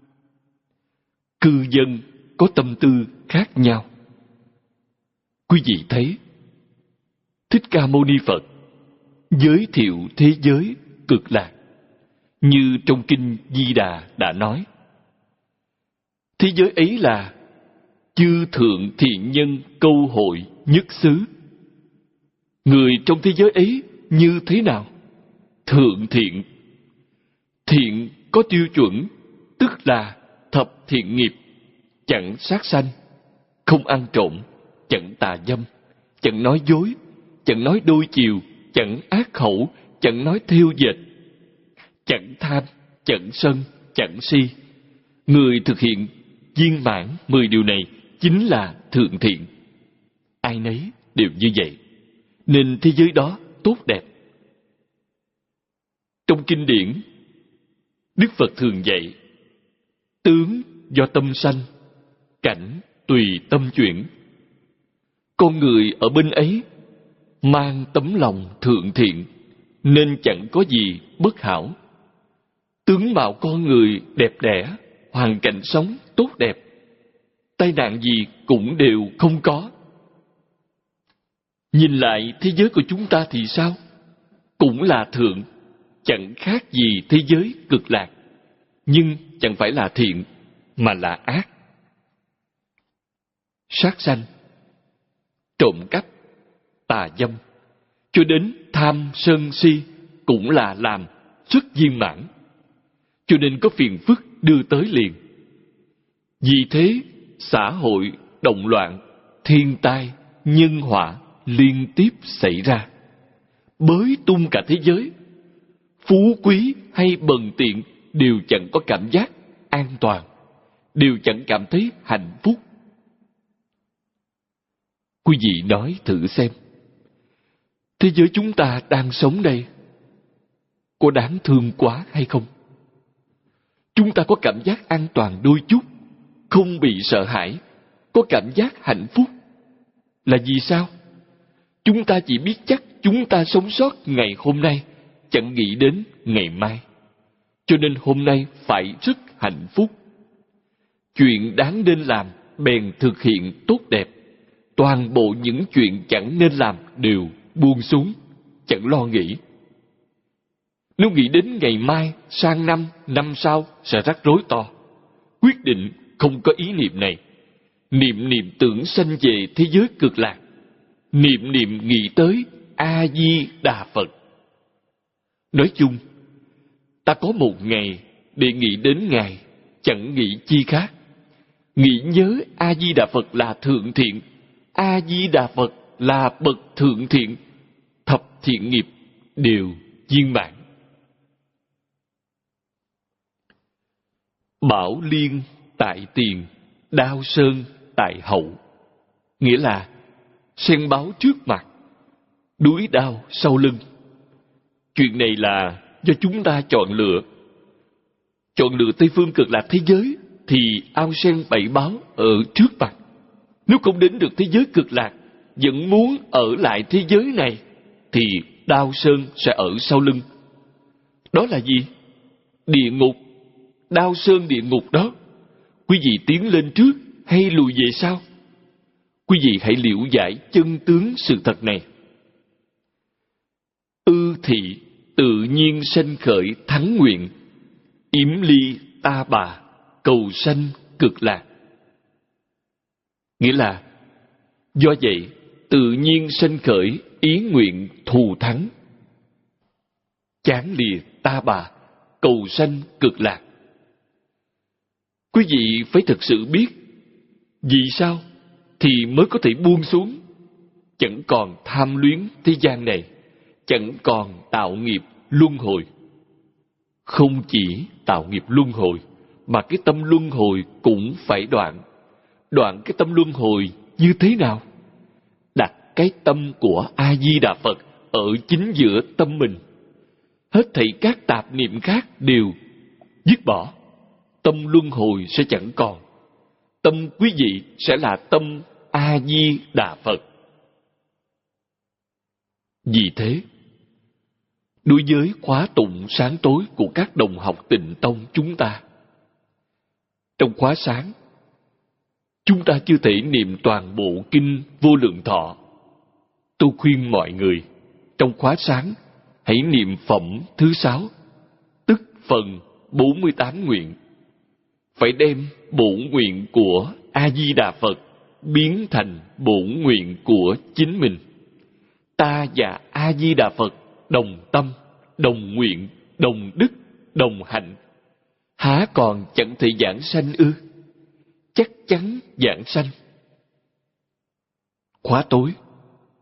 Cư dân có tâm tư khác nhau. Quý vị thấy, Thích Ca Mâu Ni Phật giới thiệu thế giới cực lạc như trong kinh Di Đà đã nói. Thế giới ấy là chư thượng thiện nhân câu hội nhất xứ. Người trong thế giới ấy như thế nào? Thượng thiện. Thiện có tiêu chuẩn, tức là thập thiện nghiệp: chẳng sát sanh, không ăn trộm, chẳng tà dâm, chẳng nói dối, chẳng nói đôi chiều, chẳng ác khẩu, chẳng nói thêu dệt, chẳng tham, chẳng sân, chẳng si. Người thực hiện viên mãn mười điều này chính là thượng thiện. Ai nấy đều như vậy, nên thế giới đó tốt đẹp. Trong kinh điển, Đức Phật thường dạy, tướng do tâm sanh, cảnh tùy tâm chuyển. Con người ở bên ấy mang tấm lòng thượng thiện, nên chẳng có gì bất hảo. Tướng mạo con người đẹp đẽ, hoàn cảnh sống tốt đẹp, tai nạn gì cũng đều không có. Nhìn lại thế giới của chúng ta thì sao? Cũng là thượng, chẳng khác gì thế giới cực lạc, nhưng chẳng phải là thiện, mà là ác. Sát sanh, trộm cắp, tà dâm, cho đến tham sân si cũng là làm xuất viên mãn, cho nên có phiền phức đưa tới liền. Vì thế xã hội động loạn, thiên tai, nhân họa liên tiếp xảy ra, bới tung cả thế giới. Phú quý hay bần tiện đều chẳng có cảm giác an toàn, đều chẳng cảm thấy hạnh phúc. Quý vị nói thử xem, thế giới chúng ta đang sống đây có đáng thương quá hay không? Chúng ta có cảm giác an toàn đôi chút, không bị sợ hãi, có cảm giác hạnh phúc. Là vì sao? Chúng ta chỉ biết chắc chúng ta sống sót ngày hôm nay, chẳng nghĩ đến ngày mai. Cho nên hôm nay phải rất hạnh phúc. Chuyện đáng nên làm bèn thực hiện tốt đẹp. Toàn bộ những chuyện chẳng nên làm đều buông xuống, chẳng lo nghĩ. Nếu nghĩ đến ngày mai, sang năm, năm sau sẽ rắc rối to. Quyết định không có ý niệm này. Niệm niệm tưởng sanh về thế giới cực lạc. Niệm niệm nghĩ tới A-di-đà Phật. Nói chung, ta có một ngày để nghĩ đến Ngài, chẳng nghĩ chi khác. Nghĩ nhớ A-di-đà Phật là thượng thiện, A-di-đà Phật là bậc thượng thiện, thập thiện nghiệp đều viên mãn. Bảo liên tại tiền, đao sơn tại hậu. Nghĩa là sen báo trước mặt, đuối đao sau lưng. Chuyện này là do chúng ta chọn lựa. Chọn lựa Tây Phương Cực Lạc thế giới thì ao sen bảy báo ở trước mặt. Nếu không đến được thế giới cực lạc, vẫn muốn ở lại thế giới này, thì đao sơn sẽ ở sau lưng. Đó là gì? Địa ngục. Đao sơn địa ngục đó. Quý vị tiến lên trước hay lùi về sau? Quý vị hãy liễu giải chân tướng sự thật này. Ư thị tự nhiên sanh khởi thắng nguyện, yếm ly ta bà cầu sanh cực lạc. Nghĩa là do vậy tự nhiên sanh khởi ý nguyện thù thắng, chán lìa ta bà cầu sanh cực lạc. Quý vị phải thực sự biết vì sao thì mới có thể buông xuống, chẳng còn tham luyến thế gian này, chẳng còn tạo nghiệp luân hồi. Không chỉ tạo nghiệp luân hồi, mà cái tâm luân hồi cũng phải đoạn. Đoạn cái tâm luân hồi như thế nào? Đặt cái tâm của A-di-đà Phật ở chính giữa tâm mình. Hết thảy các tạp niệm khác đều dứt bỏ. Tâm luân hồi sẽ chẳng còn. Tâm quý vị sẽ là tâm A-di-đà Phật. Vì thế, đối với khóa tụng sáng tối của các đồng học Tịnh Tông chúng ta, trong khóa sáng, chúng ta chưa thể niệm toàn bộ kinh Vô Lượng Thọ. Tôi khuyên mọi người, trong khóa sáng, hãy niệm phẩm thứ sáu, tức phần bốn mươi tám nguyện. Phải đem bổn nguyện của A-di-đà Phật biến thành bổn nguyện của chính mình. Ta và A-di-đà Phật đồng tâm, đồng nguyện, đồng đức, đồng hạnh. Há còn chẳng thể giảng sanh ư? Chắc chắn giảng sanh. Khóa tối,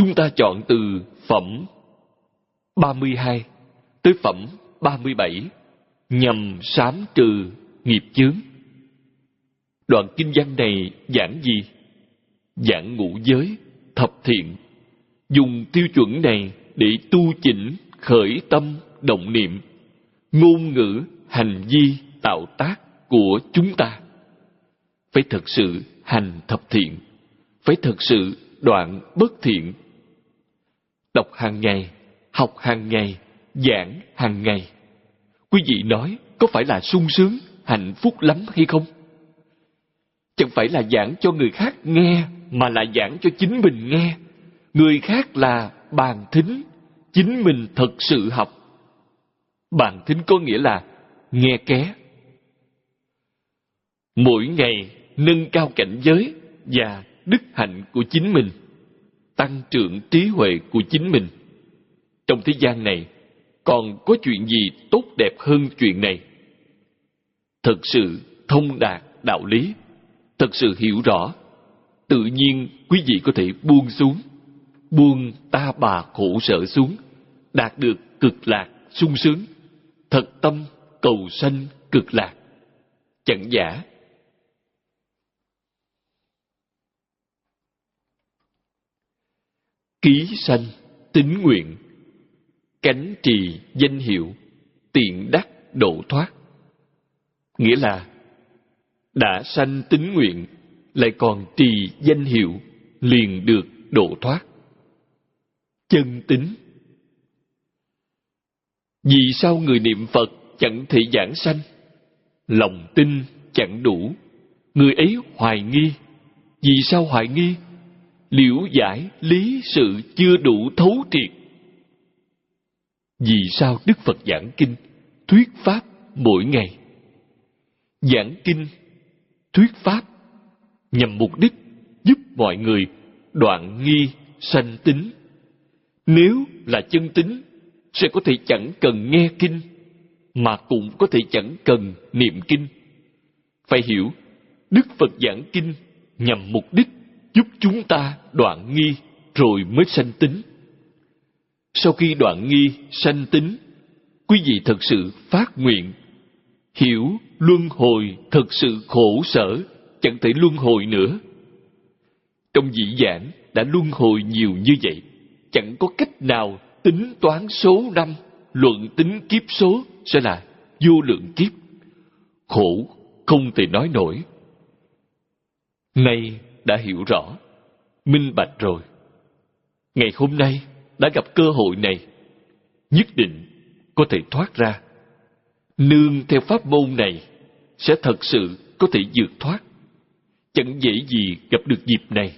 chúng ta chọn từ phẩm ba mươi hai tới phẩm ba mươi bảy nhằm sám trừ nghiệp chướng. Đoạn kinh văn này giảng gì? Giảng ngũ giới, thập thiện. Dùng tiêu chuẩn này để tu chỉnh khởi tâm động niệm, ngôn ngữ, hành vi, tạo tác của chúng ta. Phải thật sự hành thập thiện, phải thật sự đoạn bất thiện. Đọc hàng ngày, học hàng ngày, giảng hàng ngày. Quý vị nói có phải là sung sướng, hạnh phúc lắm hay không? Chẳng phải là giảng cho người khác nghe, mà là giảng cho chính mình nghe. Người khác là bàn thính, chính mình thật sự học. Bàn thính có nghĩa là nghe ké. Mỗi ngày nâng cao cảnh giới và đức hạnh của chính mình, tăng trưởng trí huệ của chính mình. Trong thế gian này còn có chuyện gì tốt đẹp hơn chuyện này? Thật sự thông đạt đạo lý, thật sự hiểu rõ, tự nhiên quý vị có thể buông xuống, buông ta bà khổ sở xuống, đạt được cực lạc sung sướng, thật tâm cầu sanh cực lạc. Chẳng giả. Ký sanh tín nguyện, cánh trì danh hiệu, tiện đắc độ thoát. Nghĩa là đã sanh tín nguyện, lại còn trì danh hiệu, liền được độ thoát. Chân tín. Vì sao người niệm Phật chẳng thể giảng sanh? Lòng tin chẳng đủ, người ấy hoài nghi. Vì sao hoài nghi? Liễu giải lý sự chưa đủ thấu triệt. Vì sao Đức Phật giảng kinh, thuyết pháp mỗi ngày? Giảng kinh, thuyết pháp nhằm mục đích giúp mọi người đoạn nghi sanh tín. Nếu là chân tín, sẽ có thể chẳng cần nghe kinh, mà cũng có thể chẳng cần niệm kinh. Phải hiểu, Đức Phật giảng kinh nhằm mục đích giúp chúng ta đoạn nghi rồi mới sanh tín. Sau khi đoạn nghi sanh tín, quý vị thật sự phát nguyện, hiểu luân hồi thật sự khổ sở, chẳng thể luân hồi nữa. Trong dĩ vãng đã luân hồi nhiều như vậy, chẳng có cách nào tính toán số năm, luận tính kiếp số sẽ là vô lượng kiếp. Khổ không thể nói nổi. Nay đã hiểu rõ, minh bạch rồi. Ngày hôm nay đã gặp cơ hội này, nhất định có thể thoát ra. Nương theo pháp môn này sẽ thật sự có thể vượt thoát. Chẳng dễ gì gặp được dịp này.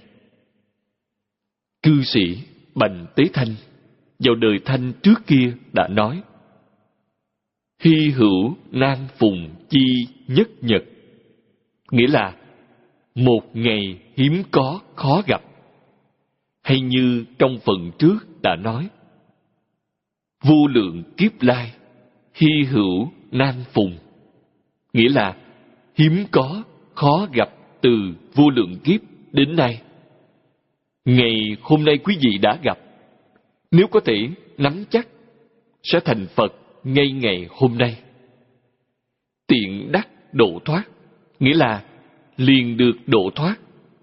Cư sĩ Bành Tế Thanh vào đời Thanh trước kia đã nói: hy hữu nan phùng chi nhất nhật. Nghĩa là một ngày hiếm có khó gặp. Hay như trong phần trước đã nói: vô lượng kiếp lai hy hữu nan phùng. Nghĩa là hiếm có khó gặp từ vô lượng kiếp đến nay. Ngày hôm nay quý vị đã gặp, nếu có thể nắm chắc sẽ thành Phật ngay ngày hôm nay. Tiện đắc độ thoát, nghĩa là liền được độ thoát.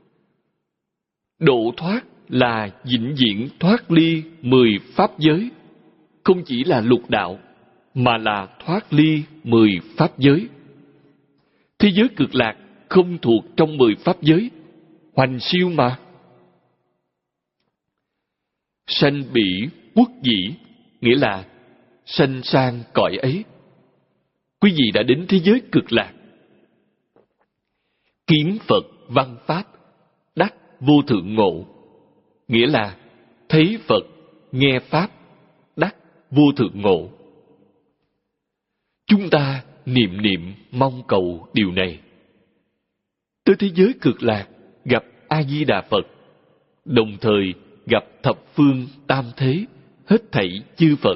Độ thoát là vĩnh viễn thoát ly mười pháp giới, không chỉ là lục đạo, mà là thoát ly mười pháp giới. Thế giới cực lạc không thuộc trong mười pháp giới, hoành siêu mà. Sanh bỉ quốc dĩ, nghĩa là sanh sang cõi ấy. Quý vị đã đến thế giới cực lạc. Kiến Phật văn pháp, đắc vô thượng ngộ, nghĩa là thấy Phật, nghe pháp, đắc vô thượng ngộ. Chúng ta niệm niệm mong cầu điều này. Tới thế giới cực lạc gặp A-di-đà Phật, đồng thời gặp thập phương tam thế, hết thảy chư Phật.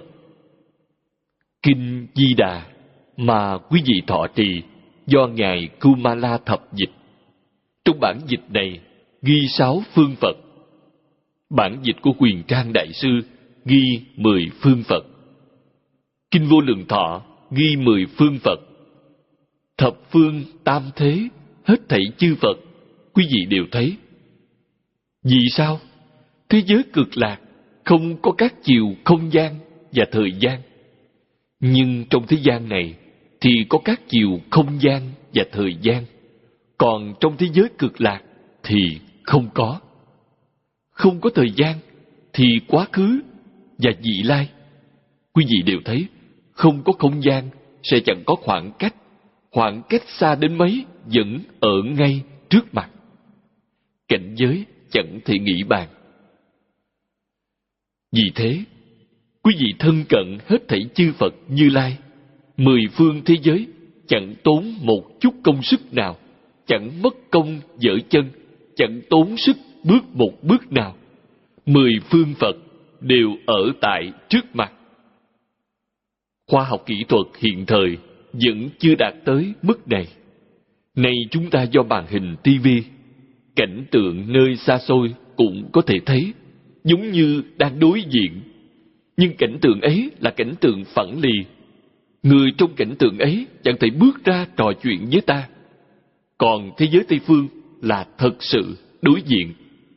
Kinh Di Đà mà quý vị thọ trì do Ngài Kumala thập dịch. Trong bản dịch này ghi sáu phương Phật. Bản dịch của Quyền Trang Đại Sư ghi mười phương Phật. Kinh Vô Lượng Thọ ghi mười phương Phật. Thập phương tam thế, hết thảy chư Phật, quý vị đều thấy. Vì sao? Thế giới cực lạc không có các chiều không gian và thời gian. Nhưng trong thế gian này thì có các chiều không gian và thời gian. Còn trong thế giới cực lạc thì không có. Không có thời gian thì quá khứ và vị lai. Quý vị đều thấy, không có không gian sẽ chẳng có khoảng cách. Khoảng cách xa đến mấy vẫn ở ngay trước mặt. Cảnh giới chẳng thể nghĩ bàn. Vì thế, quý vị thân cận hết thảy chư Phật Như Lai, mười phương thế giới, chẳng tốn một chút công sức nào, chẳng mất công dở chân, chẳng tốn sức bước một bước nào. Mười phương Phật đều ở tại trước mặt. Khoa học kỹ thuật hiện thời vẫn chưa đạt tới mức này. Nay chúng ta do màn hình tivi, cảnh tượng nơi xa xôi cũng có thể thấy, giống như đang đối diện. Nhưng cảnh tượng ấy là cảnh tượng phẳng lì. Người trong cảnh tượng ấy chẳng thể bước ra trò chuyện với ta. Còn thế giới Tây Phương là thật sự đối diện.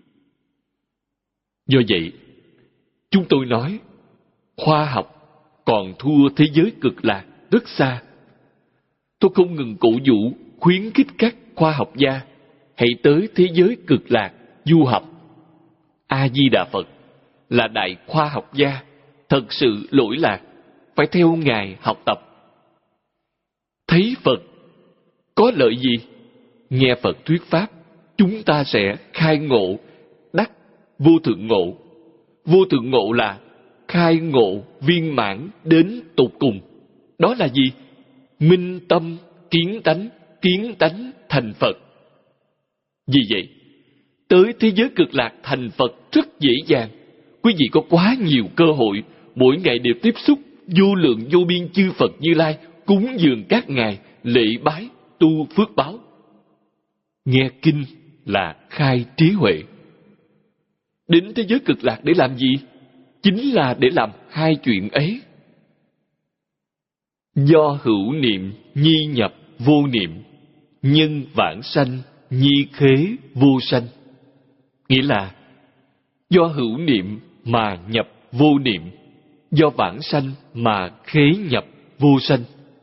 Do vậy, chúng tôi nói, khoa học còn thua thế giới cực lạc rất xa. Tôi không ngừng cổ vũ, khuyến khích các khoa học gia hãy tới thế giới cực lạc du học. A-di-đà Phật là đại khoa học gia, thật sự lỗi lạc, phải theo Ngài học tập. Thấy Phật có lợi gì? Nghe Phật thuyết pháp, chúng ta sẽ khai ngộ, đắc vô thượng ngộ. Vô thượng ngộ là khai ngộ viên mãn đến tột cùng. Đó là gì? Minh tâm kiến tánh, kiến tánh thành Phật. Vì vậy, tới thế giới cực lạc thành Phật rất dễ dàng. Quý vị có quá nhiều cơ hội, mỗi ngày đều tiếp xúc vô lượng vô biên chư Phật Như Lai, cúng dường các ngài, lễ bái, tu phước báo. Nghe kinh là khai trí huệ. Đến thế giới cực lạc để làm gì? Chính là để làm hai chuyện ấy. Do hữu niệm nhi nhập vô niệm, nhân vãng sanh nhi khế vô sanh. Nghĩa là do hữu niệm mà nhập vô niệm, do vãng sanh mà khế nhập vô sanh.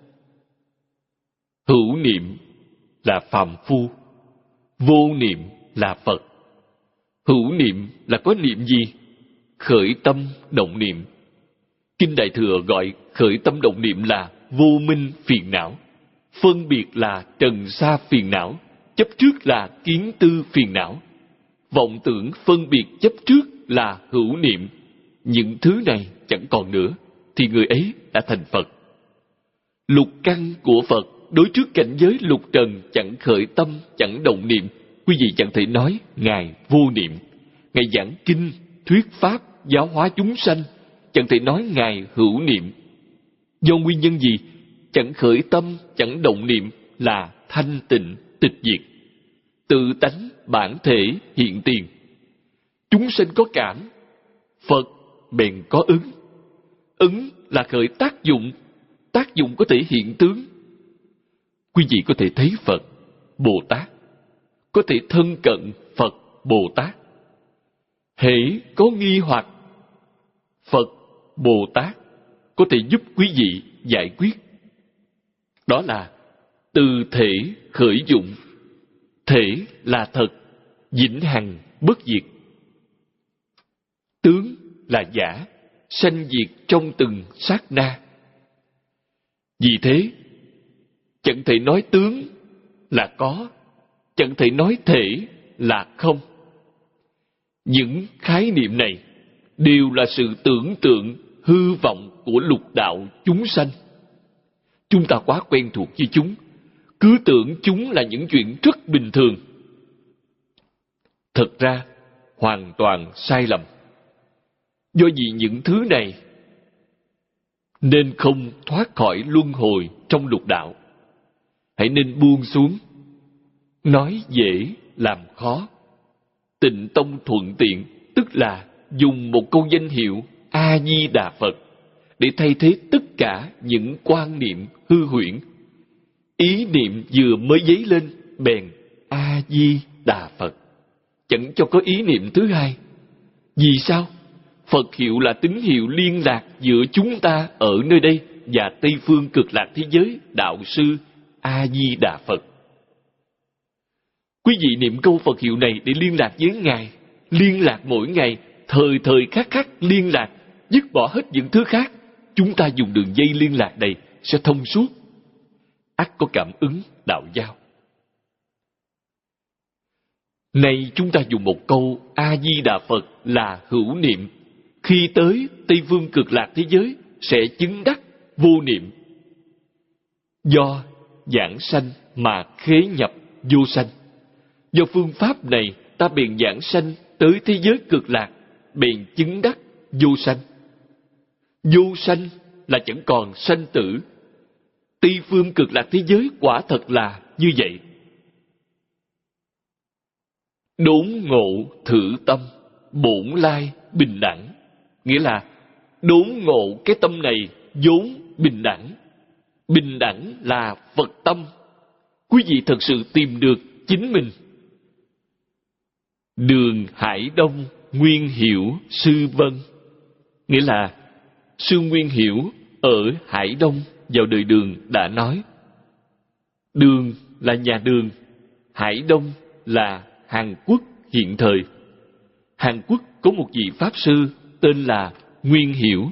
Hữu niệm là phàm phu, vô niệm là Phật. Hữu niệm là có niệm gì? Khởi tâm động niệm. Kinh Đại Thừa gọi khởi tâm động niệm là vô minh phiền não, phân biệt là trần sa phiền não, chấp trước là kiến tư phiền não, vọng tưởng phân biệt chấp trước là hữu niệm. Những thứ này chẳng còn nữa thì người ấy đã thành Phật. Lục căn của Phật đối trước cảnh giới lục trần chẳng khởi tâm, chẳng động niệm. Quý vị chẳng thể nói Ngài vô niệm. Ngài giảng kinh, thuyết pháp, giáo hóa chúng sanh, chẳng thể nói Ngài hữu niệm. Do nguyên nhân gì? Chẳng khởi tâm, chẳng động niệm là thanh tịnh, tịch diệt. Tự tánh, bản thể, hiện tiền. Chúng sanh có cảm, Phật bèn có ứng. Ứng là khởi tác dụng, tác dụng có thể hiện tướng. Quý vị có thể thấy Phật, Bồ Tát, có thể thân cận Phật, Bồ Tát. Hễ có nghi hoặc, Phật, Bồ Tát có thể giúp quý vị giải quyết. Đó là từ thể khởi dụng. Thể là thật, vĩnh hằng bất diệt. Tướng là giả, sanh diệt trong từng sát na. Vì thế, chẳng thể nói tướng là có, chẳng thể nói thể là không. Những khái niệm này đều là sự tưởng tượng hư vọng của lục đạo chúng sanh. Chúng ta quá quen thuộc với chúng, cứ tưởng chúng là những chuyện rất bình thường. Thật ra, hoàn toàn sai lầm. Do vì những thứ này, nên không thoát khỏi luân hồi trong lục đạo. Hãy nên buông xuống. Nói dễ, làm khó. Tịnh tông thuận tiện, tức là dùng một câu danh hiệu A-di-đà Phật để thay thế tất cả những quan niệm hư huyễn. Ý niệm vừa mới dấy lên bèn A-di-đà Phật, chẳng cho có ý niệm thứ hai. Vì sao? Phật hiệu là tín hiệu liên lạc giữa chúng ta ở nơi đây và Tây phương cực lạc thế giới, đạo sư A-di-đà Phật. Quý vị niệm câu Phật hiệu này để liên lạc với Ngài, liên lạc mỗi ngày, thời thời khắc khắc liên lạc, dứt bỏ hết những thứ khác. Chúng ta dùng đường dây liên lạc này sẽ thông suốt, ắt có cảm ứng đạo giao. Nay chúng ta dùng một câu A-di-đà Phật là hữu niệm, khi tới Tây phương cực lạc thế giới sẽ chứng đắc vô niệm. Do giảng sanh mà khế nhập vô sanh. Do phương pháp này ta bèn giảng sanh tới thế giới cực lạc, bèn chứng đắc vô sanh. Vô sanh là chẳng còn sanh tử. Tây phương cực lạc thế giới quả thật là như vậy. Đốn ngộ thử tâm, bổn lai bình đẳng. Nghĩa là đốn ngộ cái tâm này vốn bình đẳng. Bình đẳng là Phật tâm. Quý vị thật sự tìm được chính mình. Đường Hải Đông Nguyên Hiểu Sư Vân. Nghĩa là Sư Nguyên Hiểu ở Hải Đông vào đời Đường đã nói, Đường là nhà Đường, Hải Đông là Hàn Quốc hiện thời. Hàn Quốc có một vị Pháp Sư tên là Nguyên Hiểu.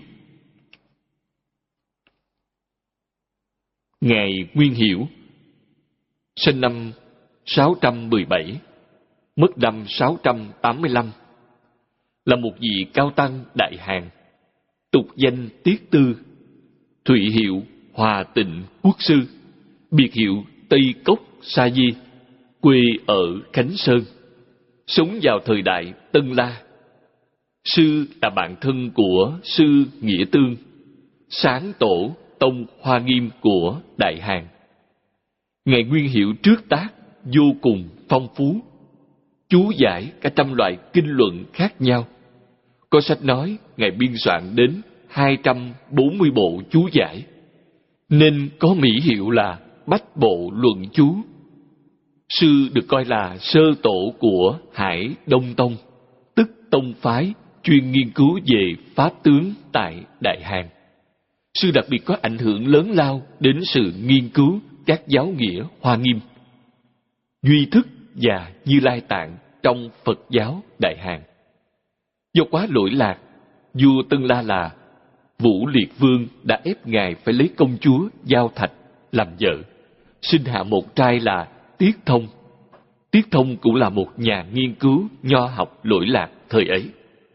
Ngài Nguyên Hiểu sinh năm sáu trăm mười bảy, mất năm sáu trăm tám mươi lăm, là một vị cao tăng Đại Hàn, tục danh Tiết Tư, thụy hiệu Hòa Tịnh Quốc Sư, biệt hiệu Tây Cốc Sa Di, quê ở Khánh Sơn, sống vào thời đại Tân La. Sư là bạn thân của Sư Nghĩa Tương, sáng tổ tông Hoa Nghiêm của Đại Hàn. Ngài Nguyên Hiểu trước tác vô cùng phong phú, chú giải cả trăm loại kinh luận khác nhau. Có sách nói Ngài biên soạn đến hai trăm bốn mươi bộ chú giải, nên có mỹ hiệu là Bách Bộ Luận Chú. Sư được coi là sơ tổ của Hải Đông Tông, tức tông phái chuyên nghiên cứu về pháp tướng tại Đại Hàn. Sư đặc biệt có ảnh hưởng lớn lao đến sự nghiên cứu các giáo nghĩa Hoa Nghiêm, Duy Thức và Như Lai Tạng trong Phật giáo Đại Hàn. Do quá lỗi lạc, vua Tân La là Vũ Liệt Vương đã ép Ngài phải lấy công chúa Giao Thạch làm vợ, sinh hạ một trai là Tiết Thông. Tiết Thông cũng là một nhà nghiên cứu nho học lỗi lạc thời ấy.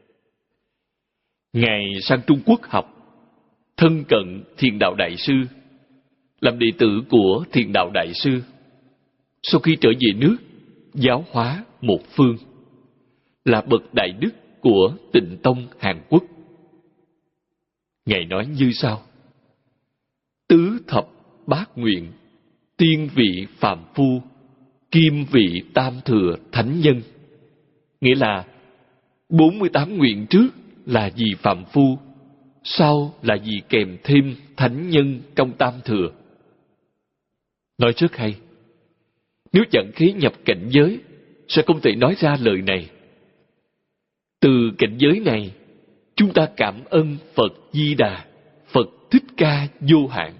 Ngài sang Trung Quốc học, thân cận Thiền Đạo Đại Sư, làm đệ tử của Thiền Đạo Đại Sư. Sau khi trở về nước, giáo hóa một phương, là bậc đại đức của Tịnh Tông Hàn Quốc. Ngài nói như sau: tứ thập bát nguyện, tiên vị phàm phu, kim vị tam thừa thánh nhân. Nghĩa là bốn mươi tám nguyện trước là vì phàm phu, sau là vì kèm thêm thánh nhân trong tam thừa. Nói rất hay. Nếu chẳng khế nhập cảnh giới, sẽ không thể nói ra lời này. Từ cảnh giới này, chúng ta cảm ơn Phật Di Đà, Phật Thích Ca vô hạn.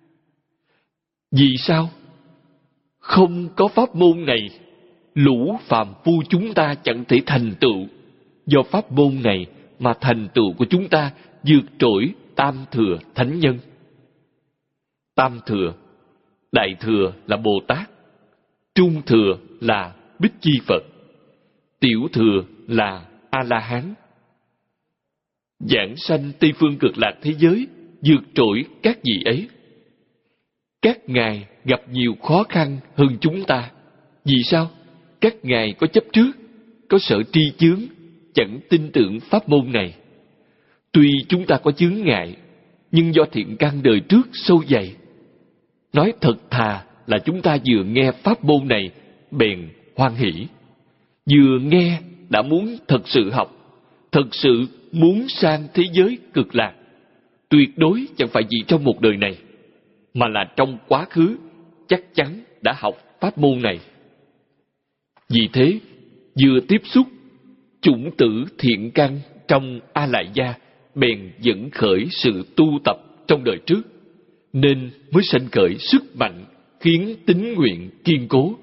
Vì sao? Không có pháp môn này, lũ phàm phu chúng ta chẳng thể thành tựu. Do pháp môn này mà thành tựu của chúng ta vượt trội tam thừa thánh nhân. Tam thừa, đại thừa là Bồ Tát, trung thừa là Bích Chi Phật, tiểu thừa là A-la-hán. Giảng sanh Tây phương cực lạc thế giới vượt trội các vị ấy. Các ngài gặp nhiều khó khăn hơn chúng ta. Vì sao? Các ngài có chấp trước, có sợ tri chướng, chẳng tin tưởng pháp môn này. Tuy chúng ta có chướng ngại, nhưng do thiện căn đời trước sâu dày. Nói thật thà là chúng ta vừa nghe pháp môn này bèn hoan hỷ, vừa nghe đã muốn thật sự học, thật sự muốn sang thế giới cực lạc, tuyệt đối chẳng phải chỉ trong một đời này, mà là trong quá khứ chắc chắn đã học pháp môn này. Vì thế, vừa tiếp xúc chủng tử thiện căn trong A Lại Gia, bèn dẫn khởi sự tu tập trong đời trước, nên mới sanh khởi sức mạnh khiến tín nguyện kiên cố.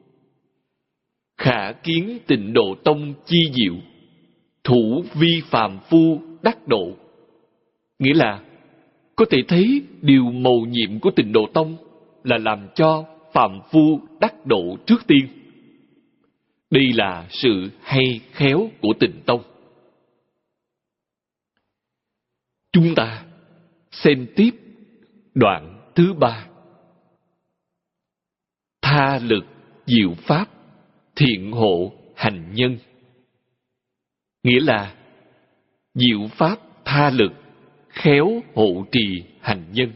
Khả kiến Tịnh Độ Tông chi diệu, thủ vi phàm phu đắc độ. Nghĩa là có thể thấy điều mầu nhiệm của Tịnh Độ Tông là làm cho phàm phu đắc độ trước tiên. Đây là sự hay khéo của Tịnh Tông. Chúng ta xem tiếp đoạn thứ ba. Tha lực diệu pháp, thiện hộ hành nhân. Nghĩa là diệu pháp tha lực, khéo hộ trì hành nhân.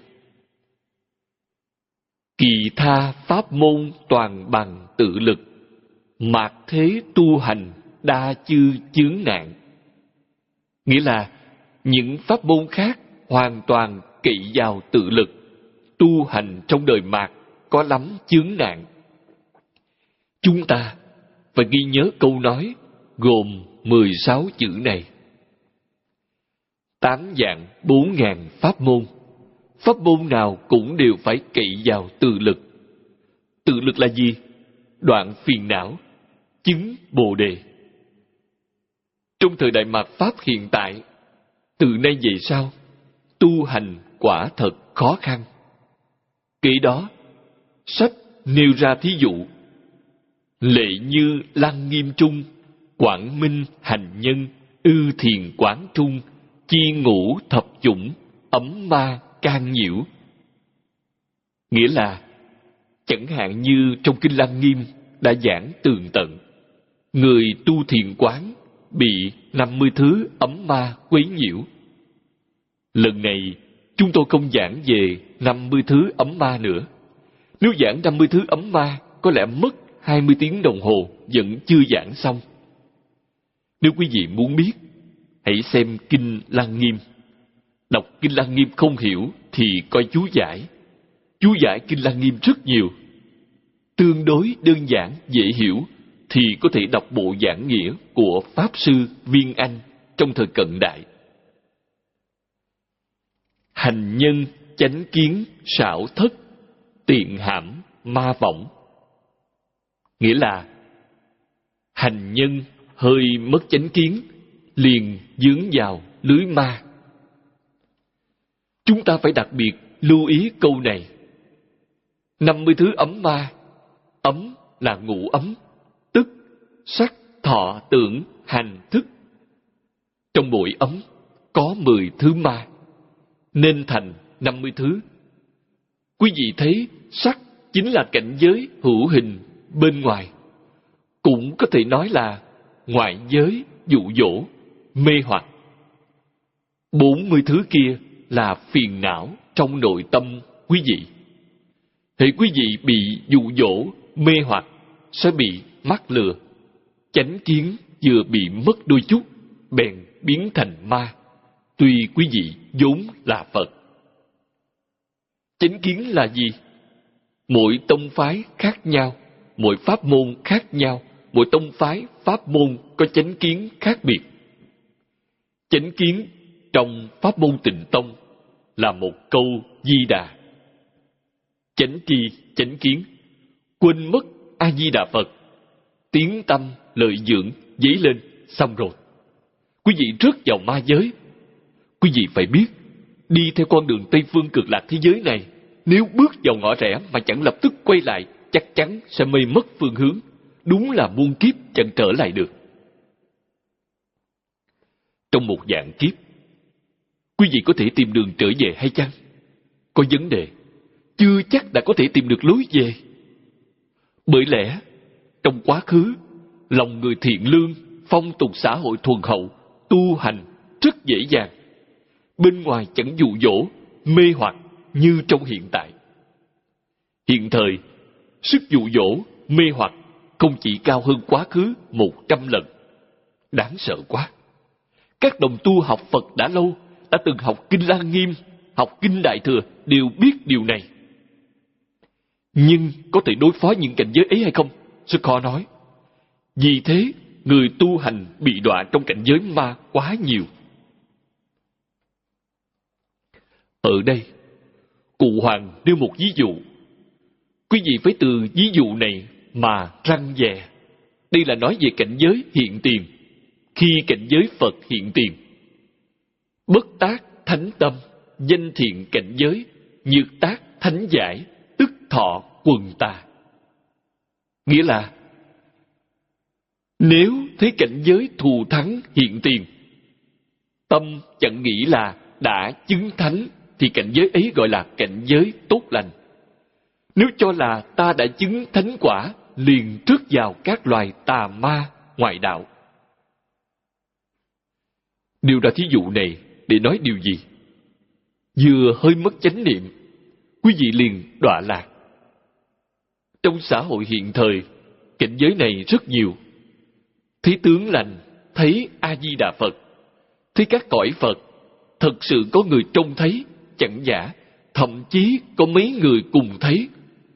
Kỳ tha pháp môn toàn bằng tự lực, mạt thế tu hành đa chư chướng nạn. Nghĩa là những pháp môn khác hoàn toàn cậy vào tự lực, tu hành trong đời mạt có lắm chướng nạn. Chúng ta phải ghi nhớ câu nói gồm mười sáu chữ này. Tám vạn bốn ngàn pháp môn, pháp môn nào cũng đều phải cậy vào tự lực. Tự lực là gì? Đoạn phiền não, chứng Bồ Đề. Trong thời đại mạt Pháp hiện tại, từ nay về sau, tu hành quả thật khó khăn. Kể đó, sách nêu ra thí dụ: lệ như Lăng Nghiêm Trung, Quảng Minh hành nhân, ư thiền quán trung, chi ngũ thập chủng, ấm ma can nhiễu. Nghĩa là, chẳng hạn như trong Kinh Lăng Nghiêm đã giảng tường tận, người tu thiền quán bị năm mươi thứ ấm ma quấy nhiễu. Lần này, chúng tôi không giảng về năm mươi thứ ấm ma nữa. Nếu giảng năm mươi thứ ấm ma, có lẽ mất hai mươi tiếng đồng hồ vẫn chưa giảng xong. Nếu quý vị muốn biết, hãy xem Kinh Lăng Nghiêm. Đọc Kinh Lăng Nghiêm không hiểu thì coi chú giải. Chú giải Kinh Lăng Nghiêm rất nhiều. Tương đối đơn giản, dễ hiểu thì có thể đọc bộ giảng nghĩa của Pháp Sư Viên Anh trong thời cận đại. Hành nhân chánh kiến xảo thất, tiện hãm ma vọng. Nghĩa là hành nhân hơi mất chánh kiến, liền dướng vào lưới ma. Chúng ta phải đặc biệt lưu ý câu này. năm mươi thứ ấm ma, ấm là ngũ ấm, tức sắc, thọ, tưởng, hành, thức. Trong mỗi ấm có mười thứ ma, nên thành năm mươi thứ. Quý vị thấy sắc chính là cảnh giới hữu hình bên ngoài, cũng có thể nói là ngoại giới dụ dỗ, mê hoặc. Bốn mươi thứ kia là phiền não trong nội tâm quý vị. Hễ quý vị bị dụ dỗ, mê hoặc, sẽ bị mắc lừa. Chánh kiến vừa bị mất đôi chút, bèn biến thành ma, tuy quý vị vốn là Phật. Chánh kiến là gì? Mỗi tông phái khác nhau, mỗi pháp môn khác nhau, mỗi tông phái, pháp môn có chánh kiến khác biệt. Chánh kiến trong pháp môn Tịnh Tông là một câu Di Đà. Chánh tri, chánh kiến, quên mất A Di Đà Phật, tiếng tâm lợi dưỡng dấy lên, xong rồi. Quý vị rớt vào ma giới. Quý vị phải biết, đi theo con đường Tây Phương cực lạc thế giới này, nếu bước vào ngõ rẽ mà chẳng lập tức quay lại, chắc chắn sẽ mê mất phương hướng. Đúng là muôn kiếp chẳng trở lại được. Trong một vạn kiếp, quý vị có thể tìm đường trở về hay chăng? Có vấn đề, chưa chắc đã có thể tìm được lối về. Bởi lẽ, trong quá khứ, lòng người thiện lương, phong tục xã hội thuần hậu, tu hành rất dễ dàng. Bên ngoài chẳng dụ dỗ, mê hoặc như trong hiện tại. Hiện thời, sức dụ dỗ, mê hoặc không chỉ cao hơn quá khứ một trăm lần. Đáng sợ quá. Các đồng tu học Phật đã lâu, đã từng học Kinh Lăng Nghiêm, học Kinh Đại Thừa, đều biết điều này. Nhưng có thể đối phó những cảnh giới ấy hay không? Rất khó nói. Vì thế, người tu hành bị đọa trong cảnh giới ma quá nhiều. Ở đây, Cụ Hoàng nêu một ví dụ. Quý vị phải từ ví dụ này mà răn dè. Đây là nói về cảnh giới hiện tiền. Khi cảnh giới Phật hiện tiền, bất tác thánh tâm, danh thiện cảnh giới, nhược tác thánh giải, tức thọ quần tà. Nghĩa là, nếu thấy cảnh giới thù thắng hiện tiền, tâm chẳng nghĩ là đã chứng thánh, thì cảnh giới ấy gọi là cảnh giới tốt lành. Nếu cho là ta đã chứng thánh quả, liền rước vào các loài tà ma ngoại đạo. Điều ra thí dụ này để nói điều gì? Vừa hơi mất chánh niệm, quý vị liền đọa lạc. Trong xã hội hiện thời, cảnh giới này rất nhiều. Thấy tướng lành, thấy A-di-đà Phật, thấy các cõi Phật, thật sự có người trông thấy, chẳng giả, thậm chí có mấy người cùng thấy.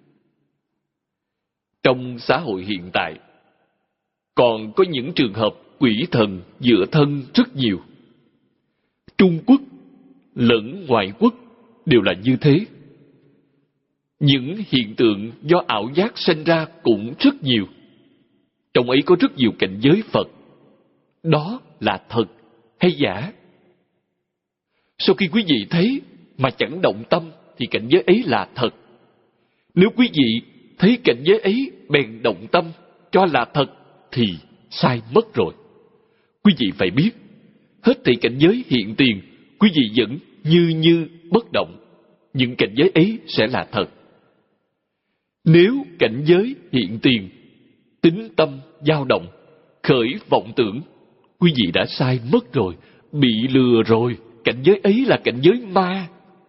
Trong xã hội hiện tại, còn có những trường hợp quỷ thần dựa thân rất nhiều. Trung Quốc lẫn ngoại quốc đều là như thế. Những hiện tượng do ảo giác sinh ra cũng rất nhiều. Trong ấy có rất nhiều cảnh giới Phật. Đó là thật hay giả? Sau khi quý vị thấy mà chẳng động tâm thì cảnh giới ấy là thật. Nếu quý vị thấy cảnh giới ấy bèn động tâm cho là thật thì sai mất rồi. Quý vị phải biết, hết thảy cảnh giới hiện tiền, quý vị vẫn như như bất động. Những cảnh giới ấy sẽ là thật. Nếu cảnh giới hiện tiền, tính tâm dao động, khởi vọng tưởng, quý vị đã sai mất rồi, bị lừa rồi. Cảnh giới ấy là cảnh giới ma.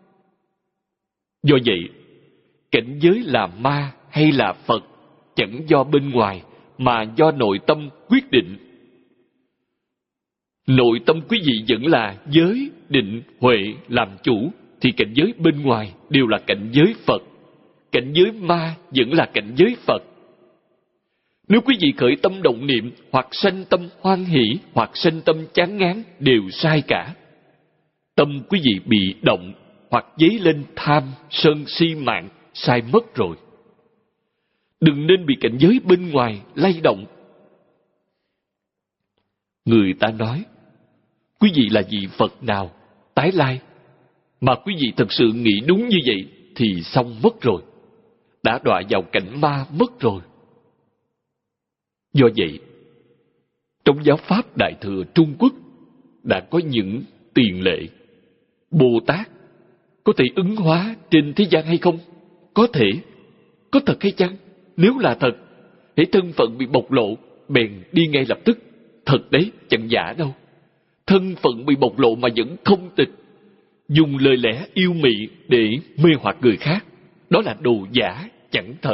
Do vậy, cảnh giới là ma hay là Phật chẳng do bên ngoài mà do nội tâm quyết định. Nội tâm quý vị vẫn là giới, định, huệ làm chủ, thì cảnh giới bên ngoài đều là cảnh giới Phật. Cảnh giới ma vẫn là cảnh giới Phật. Nếu quý vị khởi tâm động niệm, hoặc sanh tâm hoan hỷ, hoặc sanh tâm chán ngán, đều sai cả. Tâm quý vị bị động, hoặc dấy lên tham, sân si mạng, sai mất rồi. Đừng nên bị cảnh giới bên ngoài lay động. Người ta nói, quý vị là vị Phật nào, tái lai, mà quý vị thật sự nghĩ đúng như vậy thì xong mất rồi. Đã đọa vào cảnh ma mất rồi. Do vậy, trong giáo pháp Đại Thừa Trung Quốc đã có những tiền lệ. Bồ Tát có thể ứng hóa trên thế gian hay không? Có thể. Có thật hay chăng? Nếu là thật, hễ thân phận bị bộc lộ, bèn đi ngay lập tức. Thật đấy, chẳng giả đâu. Thân phận bị bộc lộ mà vẫn không tịch, dùng lời lẽ yêu mị để mê hoặc người khác, đó là đồ giả, chẳng thật.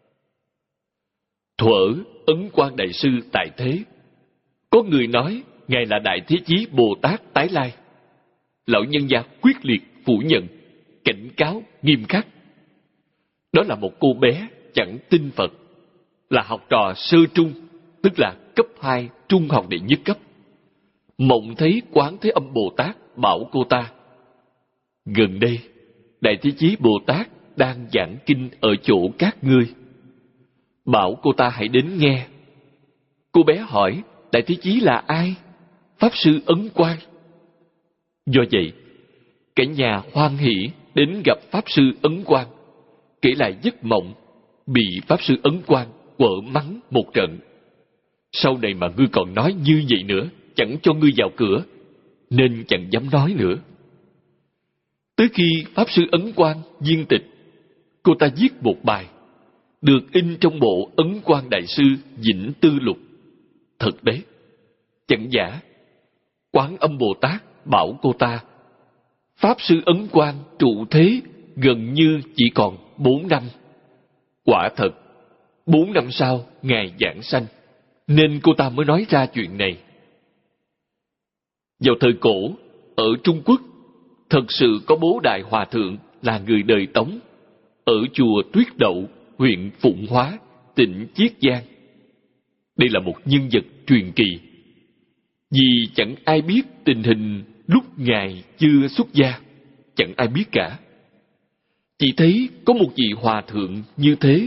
Thuở Ấn Quang Đại Sư tại thế, có người nói Ngài là Đại Thế Chí Bồ Tát tái lai. Lão nhân gia quyết liệt phủ nhận, cảnh cáo nghiêm khắc. Đó là một cô bé chẳng tin Phật, là học trò sơ trung, tức là cấp hai trung học đệ nhất cấp. Mộng thấy Quán Thế Âm Bồ Tát bảo cô ta, gần đây Đại Thế Chí Bồ Tát đang giảng kinh ở chỗ các ngươi, bảo cô ta hãy đến nghe. Cô bé hỏi, Đại Thế Chí là ai? Pháp sư Ấn Quang. Do vậy, cả nhà hoan hỷ đến gặp Pháp sư Ấn Quang, kể lại giấc mộng, bị Pháp sư Ấn Quang quở mắng một trận. Sau này mà ngươi còn nói như vậy nữa, chẳng cho ngươi vào cửa, nên chẳng dám nói nữa. Tới khi Pháp sư Ấn Quang viên tịch, cô ta viết một bài, được in trong bộ Ấn Quang Đại Sư Vĩnh Tư Lục. Thật đấy, chẳng giả. Quán Âm Bồ Tát bảo cô ta, Pháp sư Ấn Quang trụ thế gần như chỉ còn bốn năm. Quả thật, bốn năm sau Ngài giảng sanh, nên cô ta mới nói ra chuyện này. Vào thời cổ, ở Trung Quốc, thật sự có Bố Đại Hòa Thượng là người đời Tống, ở chùa Tuyết Đậu, huyện Phụng Hóa, tỉnh Chiết Giang. Đây là một nhân vật truyền kỳ, vì chẳng ai biết tình hình lúc Ngài chưa xuất gia, chẳng ai biết cả. Chỉ thấy có một vị hòa thượng như thế,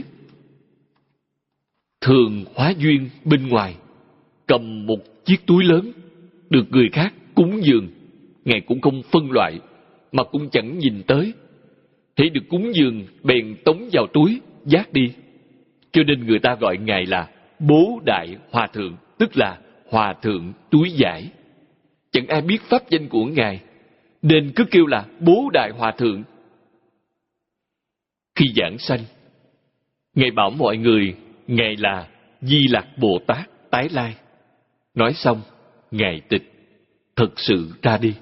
thường hóa duyên bên ngoài, cầm một chiếc túi lớn, được người khác cúng dường. Ngài cũng không phân loại, mà cũng chẳng nhìn tới. Hễ được cúng dường, bèn tống vào túi, vác đi. Cho nên người ta gọi Ngài là Bố Đại Hòa Thượng, tức là Hòa Thượng túi vải. Chẳng ai biết pháp danh của Ngài, nên cứ kêu là Bố Đại Hòa Thượng. Khi giảng sanh, Ngài bảo mọi người Ngài là Di Lặc Bồ Tát tái lai. Nói xong, Ngài tịch, thật sự ra đi.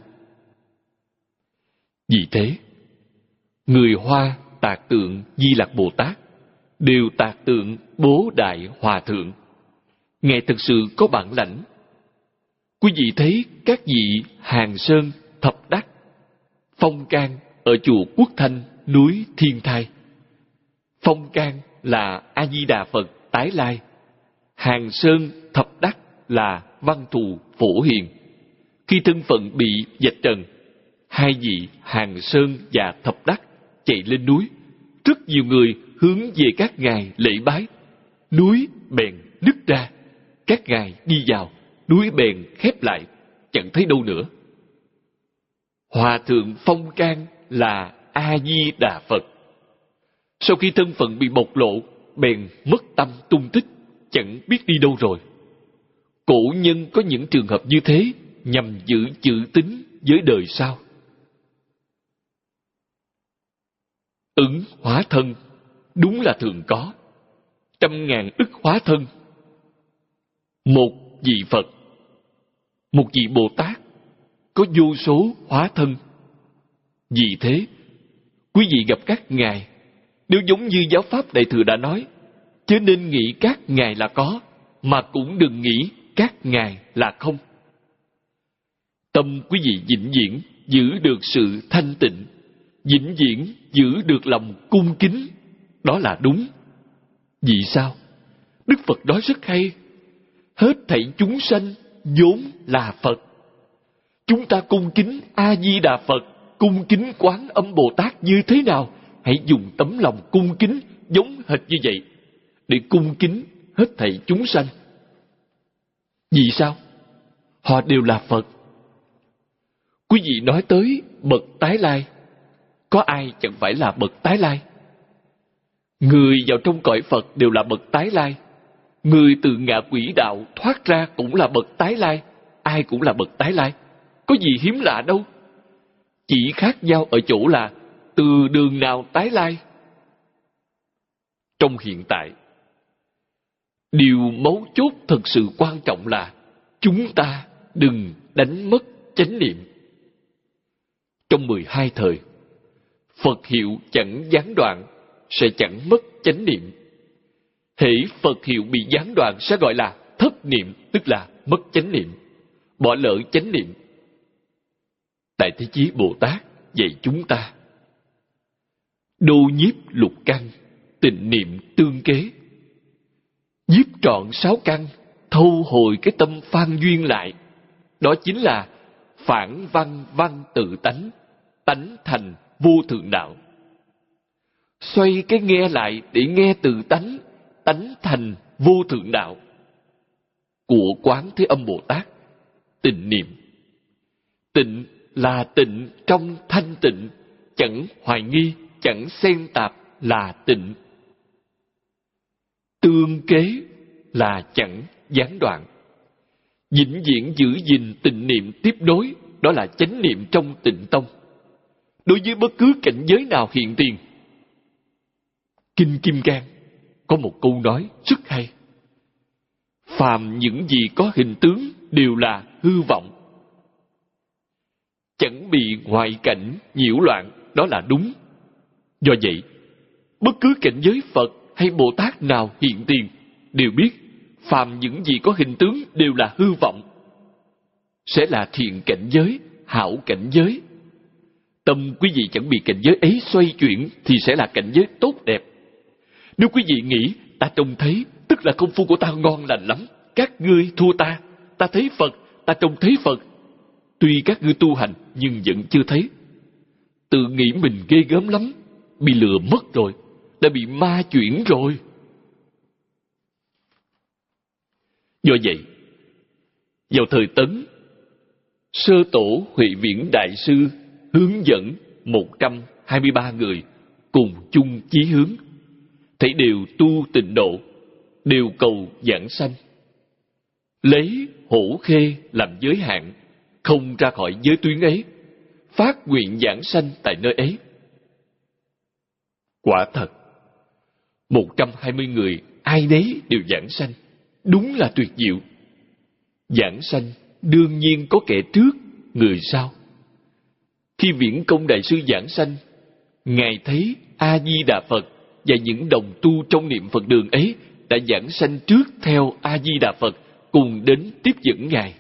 Vì thế, người Hoa tạc tượng Di Lặc Bồ Tát đều tạc tượng Bố Đại Hòa Thượng. Ngài thực sự có bản lãnh. Quý vị thấy các vị Hàng Sơn, Thập Đắc, Phong Can ở chùa Quốc Thanh, núi Thiên Thai. Phong Can là A Di Đà Phật tái lai, Hàng Sơn, Thập Đắc là Văn Thù Phổ Hiền. Khi thân phận bị vạch trần, hai vị Hàng Sơn và Thập Đắc chạy lên núi. Rất nhiều người hướng về các ngài lễ bái. Núi bèn nứt ra, các ngài đi vào, núi bèn khép lại, chẳng thấy đâu nữa. Hòa thượng Phong Can là A Di Đà Phật. Sau khi thân phận bị bộc lộ, bèn mất tâm tung tích, chẳng biết đi đâu rồi. Cổ nhân có những trường hợp như thế nhằm giữ chữ tín với đời sau. Ứng hóa thân đúng là thường có, trăm ngàn ức hóa thân. Một vị Phật, một vị Bồ Tát có vô số hóa thân. Vì thế, quý vị gặp các ngài, nếu giống như giáo pháp Đại Thừa đã nói, chớ nên nghĩ các ngài là có, mà cũng đừng nghĩ các ngài là không. Tâm quý vị vĩnh viễn giữ được sự thanh tịnh, vĩnh viễn giữ được lòng cung kính, đó là đúng. Vì sao? Đức Phật nói rất hay, hết thảy chúng sanh vốn là Phật. Chúng ta cung kính A Di Đà Phật, cung kính Quán Âm Bồ Tát như thế nào? Hãy dùng tấm lòng cung kính giống hệt như vậy để cung kính hết thảy chúng sanh. Vì sao? Họ đều là Phật. Quý vị nói tới bậc tái lai, có ai chẳng phải là bậc tái lai? Người vào trong cõi Phật đều là bậc tái lai. Người từ ngạ quỷ đạo thoát ra cũng là bậc tái lai. Ai cũng là bậc tái lai, có gì hiếm lạ đâu. Chỉ khác nhau ở chỗ là từ đường nào tái lai. Trong hiện tại, điều mấu chốt thực sự quan trọng là chúng ta đừng đánh mất chánh niệm. Trong mười hai thời, Phật hiệu chẳng gián đoạn sẽ chẳng mất chánh niệm. Hễ Phật hiệu bị gián đoạn sẽ gọi là thất niệm, tức là mất chánh niệm, bỏ lỡ chánh niệm. Đại Thế Chí Bồ Tát dạy chúng ta: đô nhiếp lục căn, tịnh niệm tương kế. Nhiếp trọn sáu căn, thâu hồi cái tâm phan duyên lại. Đó chính là phản văn văn tự tánh, tánh thành vô thượng đạo. Xoay cái nghe lại để nghe tự tánh, tánh thành vô thượng đạo của Quán Thế Âm Bồ Tát. Tịnh niệm, tịnh là tịnh trong thanh tịnh, chẳng hoài nghi, chẳng xen tạp là tịnh. Tương kế là chẳng gián đoạn, vĩnh viễn giữ gìn tịnh niệm tiếp nối, đó là chánh niệm trong Tịnh Tông. Đối với bất cứ cảnh giới nào hiện tiền, Kinh Kim Cang có một câu nói rất hay: phàm những gì có hình tướng đều là hư vọng, chẳng bị ngoại cảnh nhiễu loạn, đó là đúng. Do vậy, bất cứ cảnh giới Phật hay Bồ Tát nào hiện tiền đều biết phàm những gì có hình tướng đều là hư vọng. sẽ là thiện cảnh giới, hảo cảnh giới. Tâm quý vị chẳng bị cảnh giới ấy xoay chuyển thì sẽ là cảnh giới tốt đẹp. Nếu quý vị nghĩ ta trông thấy, tức là công phu của ta ngon lành lắm, các ngươi thua ta, ta thấy Phật, ta trông thấy Phật. Tuy các ngươi tu hành nhưng vẫn chưa thấy. Tự nghĩ mình ghê gớm lắm, bị lừa mất rồi, đã bị ma chuyển rồi. Do vậy, vào thời Tấn, Sơ Tổ Huệ Viễn Đại Sư hướng dẫn một trăm hai mươi ba người cùng chung chí hướng, thấy đều tu tịnh độ, đều cầu giảng sanh. Lấy Hổ Khê làm giới hạn, không ra khỏi giới tuyến ấy, phát nguyện giảng sanh tại nơi ấy. Quả thật, một trăm hai mươi người ai nấy đều giảng sanh, đúng là tuyệt diệu. Giảng sanh đương nhiên có kẻ trước, người sau. Khi Viễn Công Đại Sư giảng sanh, Ngài thấy A-di-đà Phật và những đồng tu trong niệm Phật đường ấy đã giảng sanh trước theo A-di-đà Phật, cùng đến tiếp dẫn Ngài.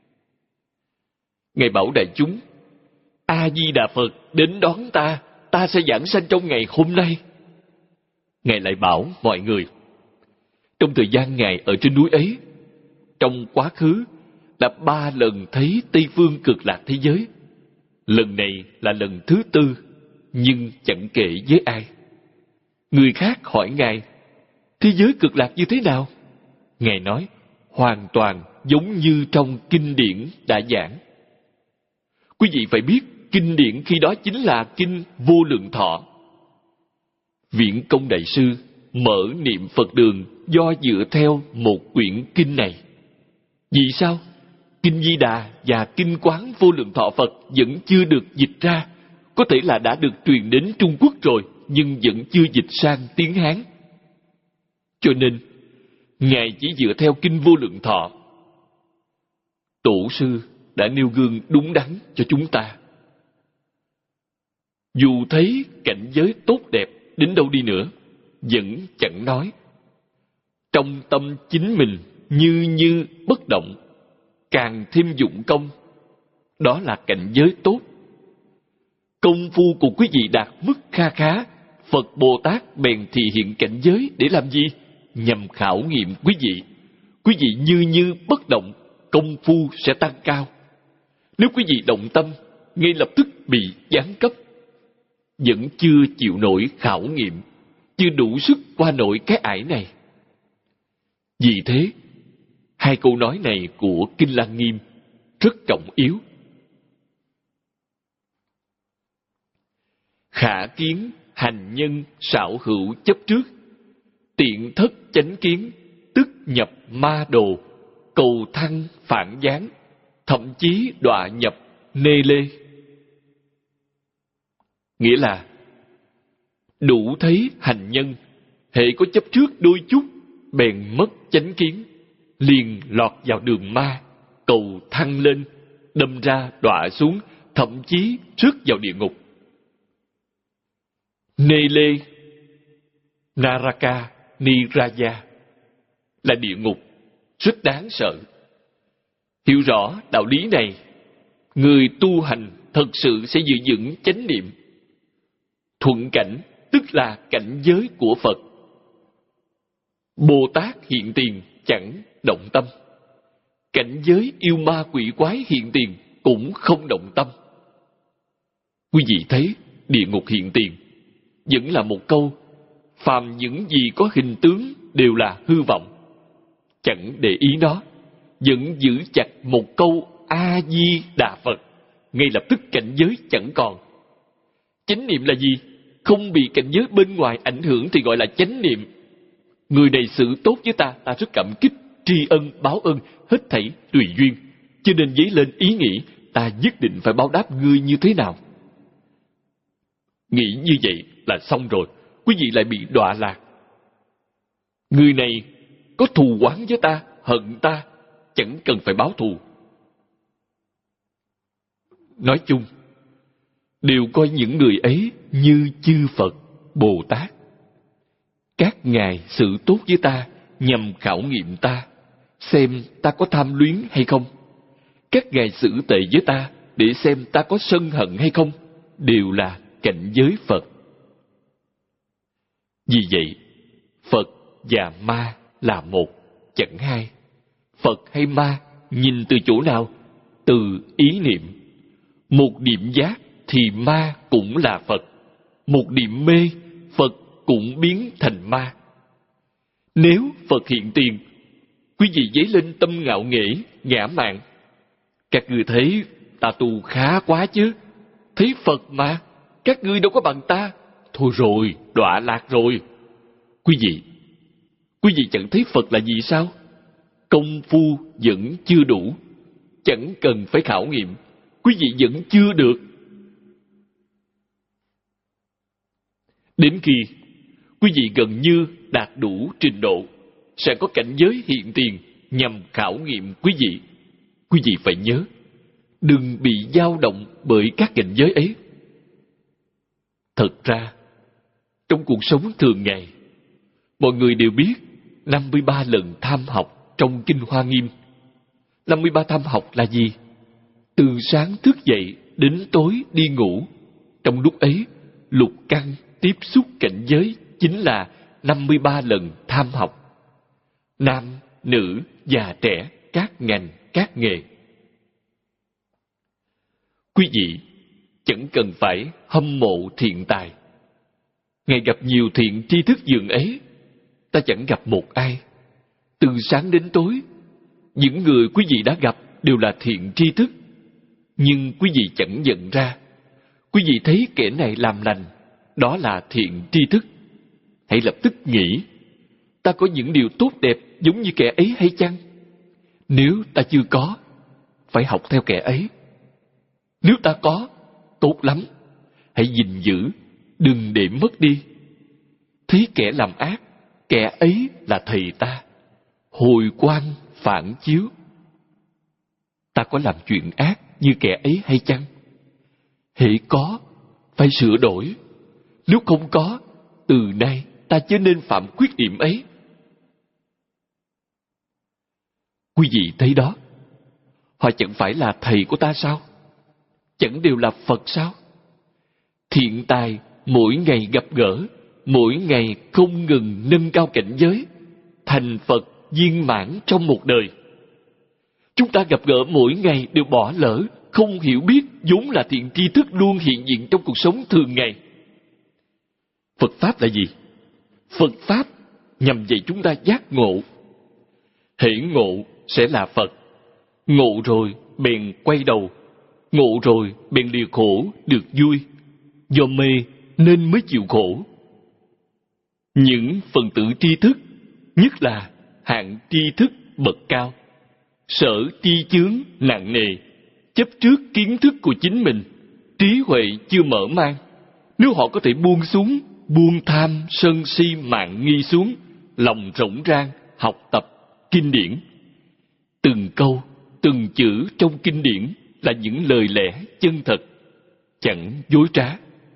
Ngài bảo đại chúng, A-di-đà Phật đến đón ta, ta sẽ giảng sanh trong ngày hôm nay. Ngài lại bảo mọi người, trong thời gian Ngài ở trên núi ấy, trong quá khứ đã ba lần thấy Tây Phương Cực Lạc thế giới. Lần này là lần thứ tư, nhưng chẳng kể với ai. Người khác hỏi Ngài, thế giới Cực Lạc như thế nào? Ngài nói, hoàn toàn giống như trong kinh điển đã giảng. Quý vị phải biết, kinh điển khi đó chính là kinh Vô Lượng Thọ. Viễn Công Đại Sư mở niệm Phật đường do dựa theo một quyển kinh này. Vì sao? Kinh Di Đà và kinh Quán Vô Lượng Thọ Phật vẫn chưa được dịch ra. Có thể là đã được truyền đến Trung Quốc rồi, nhưng vẫn chưa dịch sang tiếng Hán. Cho nên, Ngài chỉ dựa theo kinh Vô Lượng Thọ. Tổ sư đã nêu gương đúng đắn cho chúng ta. Dù thấy cảnh giới tốt đẹp đến đâu đi nữa, vẫn chẳng nói. Trong tâm chính mình như như bất động, càng thêm dụng công, đó là cảnh giới tốt. Công phu của quý vị đạt mức kha khá, Phật Bồ Tát bèn thị hiện cảnh giới để làm gì? Nhằm khảo nghiệm quý vị. Quý vị như như bất động, công phu sẽ tăng cao. Nếu quý vị động tâm, ngay lập tức bị giáng cấp. Vẫn chưa chịu nổi khảo nghiệm, chưa đủ sức qua nổi cái ải này. Vì thế, hai câu nói này của Kinh Lăng Nghiêm rất trọng yếu. Khả kiến hành nhân xảo hữu chấp trước, tiện thất chánh kiến, tức nhập ma đồ, cầu thăng phản gián, thậm chí đọa nhập nê lê. Nghĩa là, đủ thấy hành nhân, hễ có chấp trước đôi chút, bèn mất chánh kiến, liền lọt vào đường ma, cầu thăng lên, đâm ra đọa xuống, thậm chí rớt vào địa ngục. Nê lê, Naraka, Niraya là địa ngục, rất đáng sợ. Hiểu rõ đạo lý này, người tu hành thật sự sẽ giữ vững chánh niệm. Thuận cảnh tức là cảnh giới của Phật. Bồ Tát hiện tiền chẳng động tâm. Cảnh giới yêu ma quỷ quái hiện tiền cũng không động tâm. Quý vị thấy địa ngục hiện tiền vẫn là một câu, phàm những gì có hình tướng đều là hư vọng. Chẳng để ý nó, vẫn giữ chặt một câu A-di-đà Phật, ngay lập tức cảnh giới chẳng còn. Chánh niệm là gì? Không bị cảnh giới bên ngoài ảnh hưởng thì gọi là chánh niệm. Người này xử tốt với ta, ta rất cảm kích, tri ân, báo ân, hết thảy tùy duyên. Cho nên dấy lên ý nghĩ, ta nhất định phải báo đáp ngươi như thế nào. Nghĩ như vậy là xong rồi, quý vị lại bị đọa lạc. Người này có thù oán với ta, hận ta, chẳng cần phải báo thù. Nói chung, đều coi những người ấy như chư Phật, Bồ Tát. Các ngài xử tốt với ta nhằm khảo nghiệm ta, xem ta có tham luyến hay không. các ngài xử tệ với ta để xem ta có sân hận hay không, đều là cảnh giới Phật. Vì vậy, Phật và ma là một, chẳng hai. Phật hay ma nhìn từ chỗ nào? Từ ý niệm. Một niệm giác thì ma cũng là Phật. Một niệm mê, Phật cũng biến thành ma. Nếu Phật hiện tiền, quý vị dấy lên tâm ngạo nghễ, ngã mạn. Các ngươi thấy ta tu khá quá chứ. Thấy Phật mà, các ngươi đâu có bằng ta. Thôi rồi, đọa lạc rồi. Quý vị, quý vị chẳng thấy Phật là gì sao? Công phu vẫn chưa đủ. Chẳng cần phải khảo nghiệm, quý vị vẫn chưa được. Đến khi quý vị gần như đạt đủ trình độ, sẽ có cảnh giới hiện tiền nhằm khảo nghiệm quý vị. Quý vị phải nhớ, đừng bị dao động bởi các cảnh giới ấy. Thật ra, trong cuộc sống thường ngày, mọi người đều biết năm mươi ba lần tham học trong Kinh Hoa Nghiêm. năm mươi ba tham học là gì? Từ sáng thức dậy đến tối đi ngủ. Trong lúc ấy, lục căn tiếp xúc cảnh giới chính là năm mươi ba lần tham học. Nam, nữ, già trẻ, các ngành, các nghề. Quý vị chẳng cần phải hâm mộ thiện tài. Ngày gặp nhiều thiện tri thức dường ấy, ta chẳng gặp một ai. Từ sáng đến tối, những người quý vị đã gặp đều là thiện tri thức. Nhưng quý vị chẳng nhận ra. Quý vị thấy kẻ này làm lành, đó là thiện tri thức. Hãy lập tức nghĩ, ta có những điều tốt đẹp giống như kẻ ấy hay chăng? Nếu ta chưa có, phải học theo kẻ ấy. Nếu ta có, tốt lắm, hãy gìn giữ, đừng để mất đi. Thấy kẻ làm ác, kẻ ấy là thầy ta. Hồi quang phản chiếu. Ta có làm chuyện ác như kẻ ấy hay chăng? Hễ có, phải sửa đổi. Nếu không có, từ nay ta chớ nên phạm khuyết điểm ấy. Quý vị thấy đó, họ chẳng phải là thầy của ta sao? Chẳng đều là Phật sao? Thiện tài mỗi ngày gặp gỡ, mỗi ngày không ngừng nâng cao cảnh giới, thành Phật viên mãn trong một đời. Chúng ta gặp gỡ mỗi ngày đều bỏ lỡ, không hiểu biết vốn là thiện tri thức luôn hiện diện trong cuộc sống thường ngày. Phật Pháp là gì? Phật Pháp nhằm dạy chúng ta giác ngộ. Hễ ngộ sẽ là Phật. Ngộ rồi bèn quay đầu. Ngộ rồi bèn lìa khổ được vui. Do mê nên mới chịu khổ. Những phần tử tri thức, nhất là hạng tri thức bậc cao, sở tri chướng nặng nề, chấp trước kiến thức của chính mình, trí huệ chưa mở mang. Nếu họ có thể buông xuống, buông tham sân si mạn nghi xuống, lòng rỗng rang học tập kinh điển, từng câu từng chữ trong kinh điển là những lời lẽ chân thật, chẳng dối trá.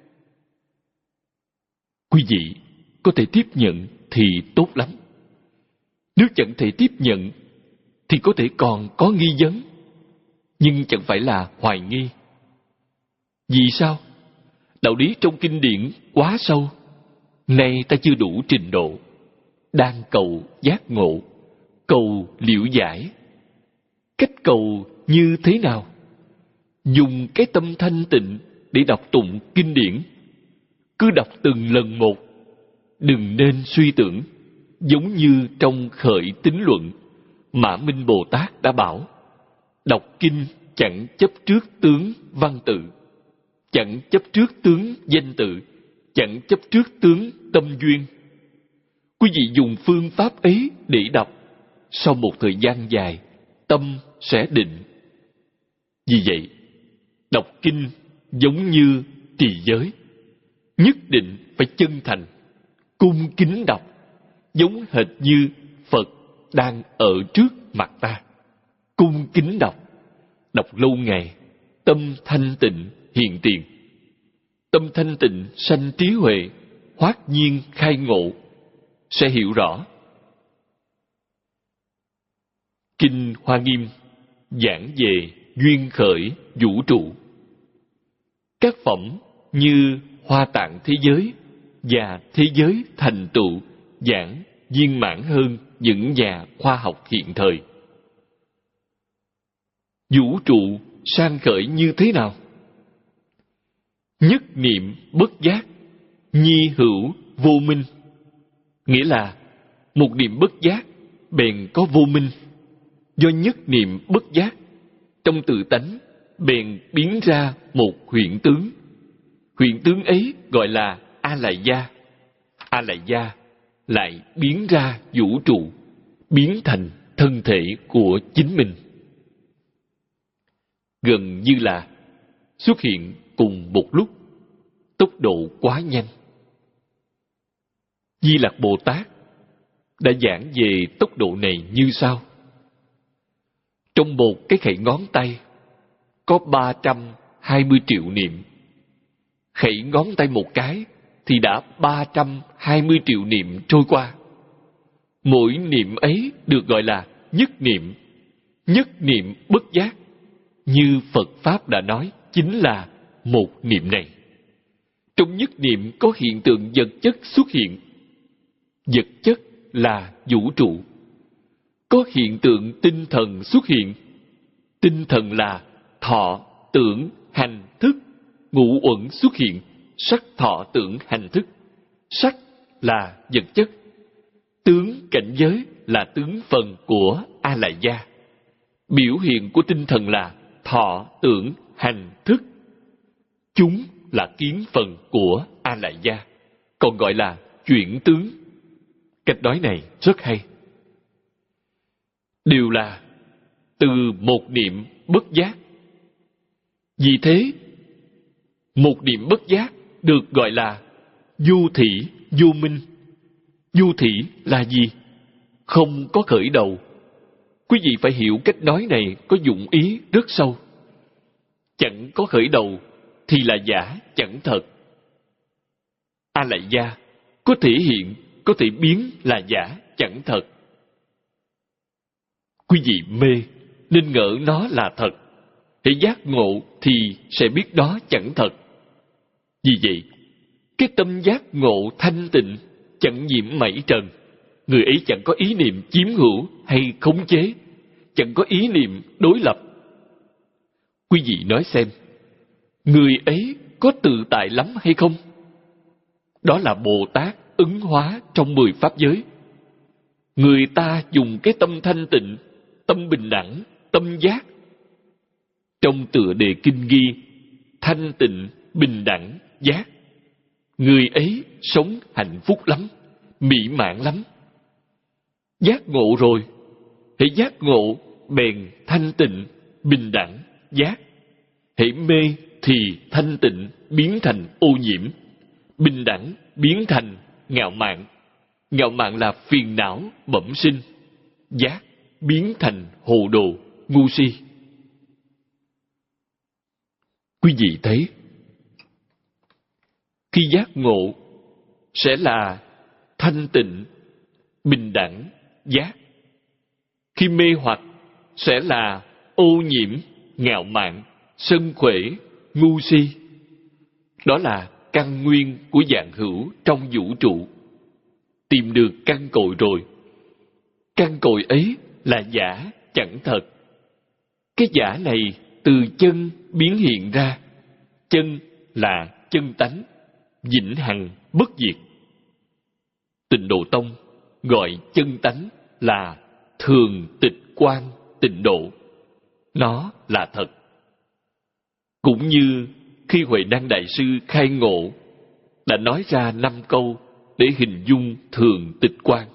Quý vị có thể tiếp nhận thì tốt lắm. Nếu chẳng thể tiếp nhận thì có thể còn có nghi vấn, nhưng chẳng phải là hoài nghi. Vì sao? Đạo lý trong kinh điển quá sâu, nay ta chưa đủ trình độ, đang cầu giác ngộ, cầu liễu giải. Cách cầu như thế nào? Dùng cái tâm thanh tịnh để đọc tụng kinh điển. Cứ đọc từng lần một, đừng nên suy tưởng. Giống như trong Khởi Tín Luận, Mã Minh Bồ Tát đã bảo, đọc kinh chẳng chấp trước tướng văn tự, chẳng chấp trước tướng danh tự, chẳng chấp trước tướng tâm duyên. Quý vị dùng phương pháp ấy để đọc, sau một thời gian dài, tâm sẽ định. Vì vậy, đọc kinh giống như trì giới, nhất định phải chân thành, cung kính đọc, giống hệt như Phật đang ở trước mặt ta. Cung kính đọc, đọc lâu ngày, tâm thanh tịnh hiện tiền. Tâm thanh tịnh sanh trí huệ, hoát nhiên khai ngộ, sẽ hiểu rõ. Kinh Hoa Nghiêm giảng về duyên khởi vũ trụ. Các phẩm như Hoa Tạng thế giới và thế giới thành tựu giảng viên mãn hơn những nhà khoa học hiện thời. Vũ trụ sang khởi như thế nào? Nhất niệm bất giác, nhi hữu vô minh. Nghĩa là một niệm bất giác bèn có vô minh. Do nhất niệm bất giác, trong tự tánh bèn biến ra một hiện tướng. Hiện tướng ấy gọi là A Lại Gia. A Lại Gia lại biến ra vũ trụ, biến thành thân thể của chính mình. Gần như là xuất hiện cùng một lúc, tốc độ quá nhanh. Di Lặc Bồ Tát đã giảng về tốc độ này như sau. Trong một cái khẩy ngón tay có ba trăm hai mươi triệu niệm. Khẩy ngón tay một cái thì đã ba trăm hai mươi triệu niệm trôi qua. Mỗi niệm ấy được gọi là nhất niệm. Nhất niệm bất giác, như Phật Pháp đã nói, chính là một niệm này. Trong nhất niệm có hiện tượng vật chất xuất hiện. Vật chất là vũ trụ. Có hiện tượng tinh thần xuất hiện. Tinh thần là thọ, tưởng, hành, thức. Ngũ uẩn xuất hiện. Sắc, thọ, tưởng, hành, thức. Sắc là vật chất. Tướng, cảnh giới là tướng phần của A Lại Gia. Biểu hiện của tinh thần là thọ, tưởng, hành, thức. Chúng là kiến phần của A Lại Gia, còn gọi là chuyển tướng. Cách nói này rất hay. Đều là từ một niệm bất giác. Vì thế, một niệm bất giác được gọi là vô thị vô minh. Vô thị là gì? Không có khởi đầu. Quý vị phải hiểu cách nói này có dụng ý rất sâu. Chẳng có khởi đầu thì là giả, chẳng thật. A Lại Gia có thể hiện, có thể biến là giả, chẳng thật. Quý vị mê nên ngỡ nó là thật. Hễ giác ngộ thì sẽ biết đó chẳng thật. Vì vậy, cái tâm giác ngộ thanh tịnh, chẳng nhiễm mảy trần. Người ấy chẳng có ý niệm chiếm hữu hay khống chế, chẳng có ý niệm đối lập. Quý vị nói xem, người ấy có tự tại lắm hay không? Đó là Bồ Tát ứng hóa trong mười pháp giới. Người ta dùng cái tâm thanh tịnh, tâm bình đẳng, tâm giác. Trong tựa đề kinh ghi, thanh tịnh, bình đẳng, giác. Người ấy sống hạnh phúc lắm, mỹ mãn lắm. Giác ngộ rồi, hễ giác ngộ bèn thanh tịnh, bình đẳng, giác. Hễ mê thì thanh tịnh biến thành ô nhiễm, bình đẳng biến thành ngạo mạn. Ngạo mạn là phiền não bẩm sinh, giác biến thành hồ đồ, ngu si. Quý vị thấy, khi giác ngộ sẽ là thanh tịnh, bình đẳng, giác. Khi mê hoặc sẽ là ô nhiễm, ngạo mạn, sân khỏe, ngu si. Đó là căn nguyên của vạn hữu trong vũ trụ. Tìm được căn cội rồi. Căn cội ấy là giả, chẳng thật. Cái giả này từ chân biến hiện ra. Chân là chân tánh, vĩnh hằng bất diệt. Tịnh Độ Tông gọi chân tánh là thường tịch quan tịnh độ. Nó là thật. Cũng như khi Huệ Năng Đại Sư khai ngộ đã nói ra năm câu để hình dung thường tịch quan.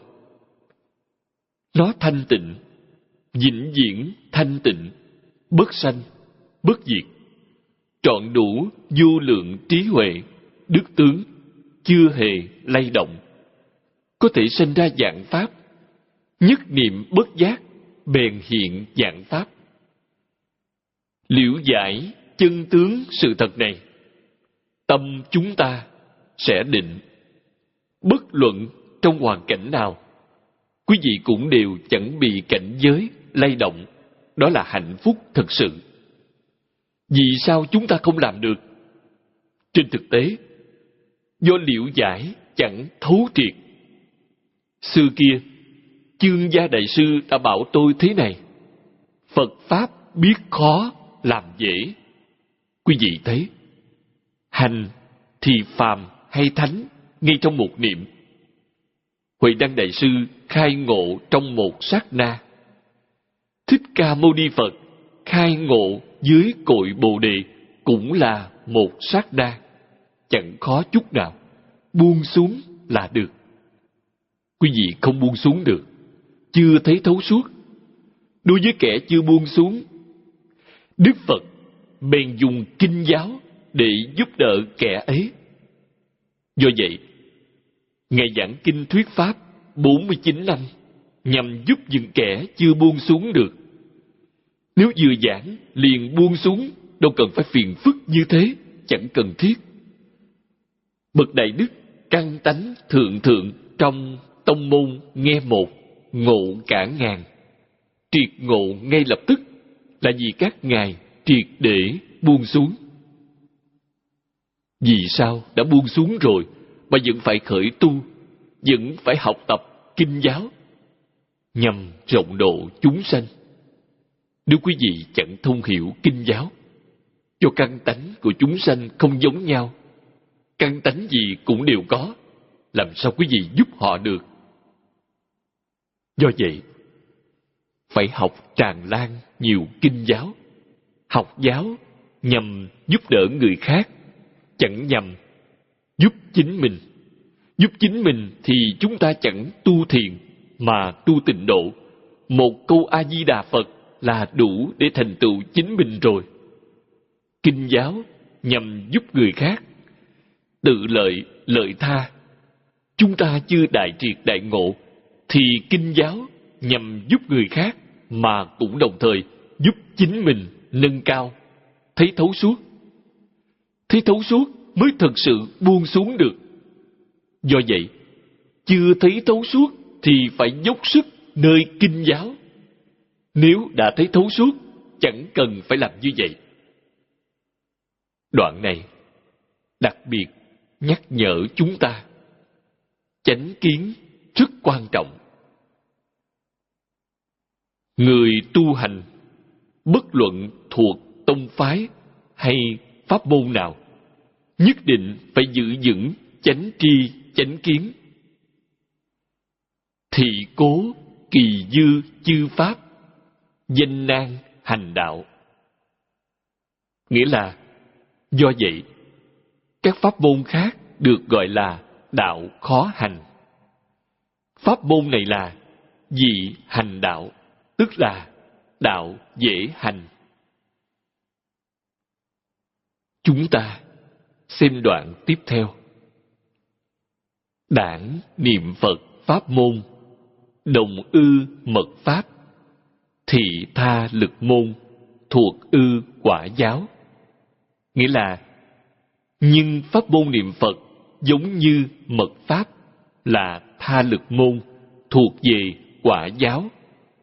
Nó thanh tịnh, vĩnh viễn thanh tịnh, bất sanh, bất diệt, trọn đủ vô lượng trí huệ, đức tướng, chưa hề lay động. Có thể sinh ra vạn pháp, nhất niệm bất giác, bèn hiện vạn pháp. Liễu giải chân tướng sự thật này, tâm chúng ta sẽ định. Bất luận trong hoàn cảnh nào, quý vị cũng đều chẳng bị cảnh giới lay động. Đó là hạnh phúc thực sự. Vì sao chúng ta không làm được? Trên thực tế, do liễu giải chẳng thấu triệt. Xưa kia, Chương Gia Đại Sư đã bảo tôi thế này: Phật Pháp biết khó, làm dễ. Quý vị thấy, hành thì phàm hay thánh ngay trong một niệm. Huệ Năng Đại Sư khai ngộ trong một sát na. Thích Ca Mâu Ni Phật khai ngộ dưới cội Bồ Đề cũng là một sát na, chẳng khó chút nào. Buông xuống là được. Quý vị không buông xuống được, chưa thấy thấu suốt. Đối với kẻ chưa buông xuống, Đức Phật bèn dùng kinh giáo để giúp đỡ kẻ ấy. Do vậy, Ngài giảng kinh thuyết pháp bốn mươi chín năm nhằm giúp những kẻ chưa buông xuống được. Nếu vừa giảng liền buông xuống, đâu cần phải phiền phức như thế, chẳng cần thiết. Bậc Đại Đức căn tánh thượng thượng trong tông môn nghe một, ngộ cả ngàn. Triệt ngộ ngay lập tức là vì các ngài triệt để buông xuống. Vì sao đã buông xuống rồi mà vẫn phải khởi tu, vẫn phải học tập kinh giáo nhằm rộng độ chúng sanh? Nếu quý vị chẳng thông hiểu kinh giáo, cho căn tánh của chúng sanh không giống nhau, căn tánh gì cũng đều có, làm sao quý vị giúp họ được? Do vậy, phải học tràn lan nhiều kinh giáo. Học giáo nhằm giúp đỡ người khác, chẳng nhằm giúp chính mình. Giúp chính mình thì chúng ta chẳng tu thiền mà tu tịnh độ. Một câu A-di-đà Phật là đủ để thành tựu chính mình rồi. Kinh giáo nhằm giúp người khác, tự lợi lợi tha. Chúng ta chưa đại triệt đại ngộ thì kinh giáo nhằm giúp người khác mà cũng đồng thời giúp chính mình nâng cao, thấy thấu suốt. Thấy thấu suốt mới thật sự buông xuống được. Do vậy, chưa thấy thấu suốt thì phải dốc sức nơi kinh giáo. Nếu đã thấy thấu suốt, chẳng cần phải làm như vậy. Đoạn này đặc biệt nhắc nhở chúng ta chánh kiến rất quan trọng. Người tu hành, bất luận thuộc tông phái hay pháp môn nào, nhất định phải giữ vững chánh tri chánh kiến. Thị cố kỳ dư chư pháp, danh nan hành đạo. Nghĩa là, do vậy, các pháp môn khác được gọi là đạo khó hành. Pháp môn này là dị hành đạo, tức là đạo dễ hành. Chúng ta xem đoạn tiếp theo. Đảng niệm Phật pháp môn, đồng ư mật pháp, thị tha lực môn, thuộc ư quả giáo. Nghĩa là, nhưng pháp môn niệm Phật giống như mật pháp là tha lực môn, thuộc về quả giáo.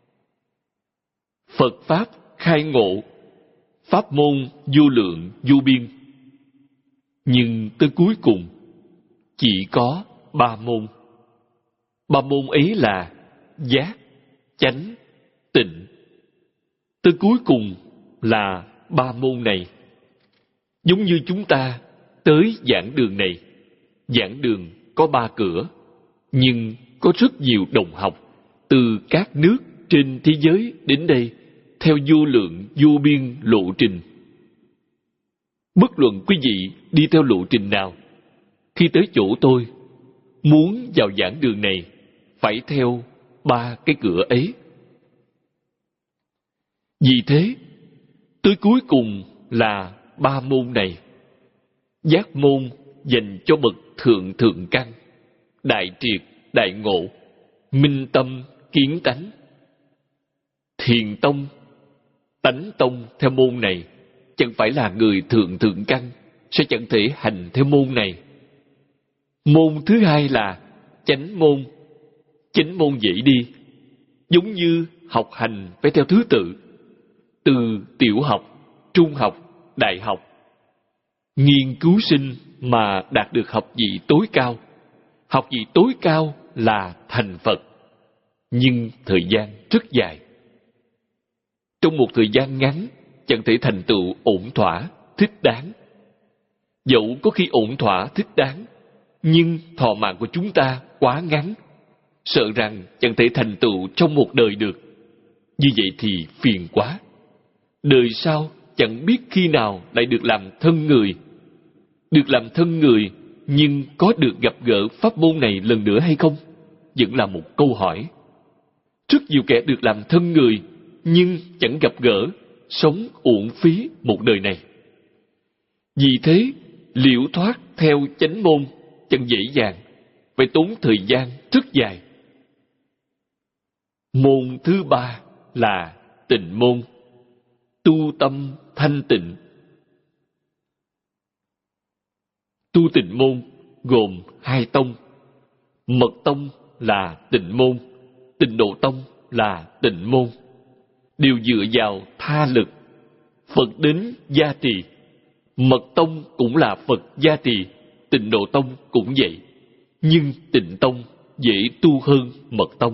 Phật pháp khai ngộ, pháp môn vô lượng vô biên. Nhưng tới cuối cùng chỉ có ba môn. Ba môn ấy là giác, chánh, tịnh. Tới cuối cùng là ba môn này. Giống như chúng ta tới giảng đường này, giảng đường có ba cửa, nhưng có rất nhiều đồng học từ các nước trên thế giới đến đây theo vô lượng vô biên lộ trình. Bất luận quý vị đi theo lộ trình nào, khi tới chỗ tôi, muốn vào giảng đường này, phải theo ba cái cửa ấy. Vì thế, tới cuối cùng là ba môn này. Giác môn dành cho bậc thượng thượng căn, đại triệt, đại ngộ, minh tâm, kiến tánh. Thiền tông, tánh tông theo môn này, chẳng phải là người thượng thượng căn, sẽ chẳng thể hành theo môn này. Môn thứ hai là chánh môn. Chánh môn dễ đi, giống như học hành phải theo thứ tự. Từ tiểu học, trung học, đại học, nghiên cứu sinh mà đạt được học vị tối cao. Học vị tối cao là thành Phật, nhưng thời gian rất dài. Trong một thời gian ngắn, chẳng thể thành tựu ổn thỏa, thích đáng. Dẫu có khi ổn thỏa, thích đáng, nhưng thọ mạng của chúng ta quá ngắn, sợ rằng chẳng thể thành tựu trong một đời được. Như vậy thì phiền quá. Đời sau chẳng biết khi nào lại được làm thân người. Được làm thân người, nhưng có được gặp gỡ pháp môn này lần nữa hay không? Vẫn là một câu hỏi. Rất nhiều kẻ được làm thân người, nhưng chẳng gặp gỡ, sống uổng phí một đời này. Vì thế, liễu thoát theo chánh môn chẳng dễ dàng, phải tốn thời gian rất dài. Môn thứ ba là tịnh môn, tu tâm thanh tịnh. Tu tịnh môn gồm hai tông. Mật tông là tịnh môn, tịnh độ tông là tịnh môn. Đều dựa vào tha lực, Phật đến gia trì. Mật tông cũng là Phật gia trì, tịnh độ tông cũng vậy. Nhưng tịnh tông dễ tu hơn mật tông.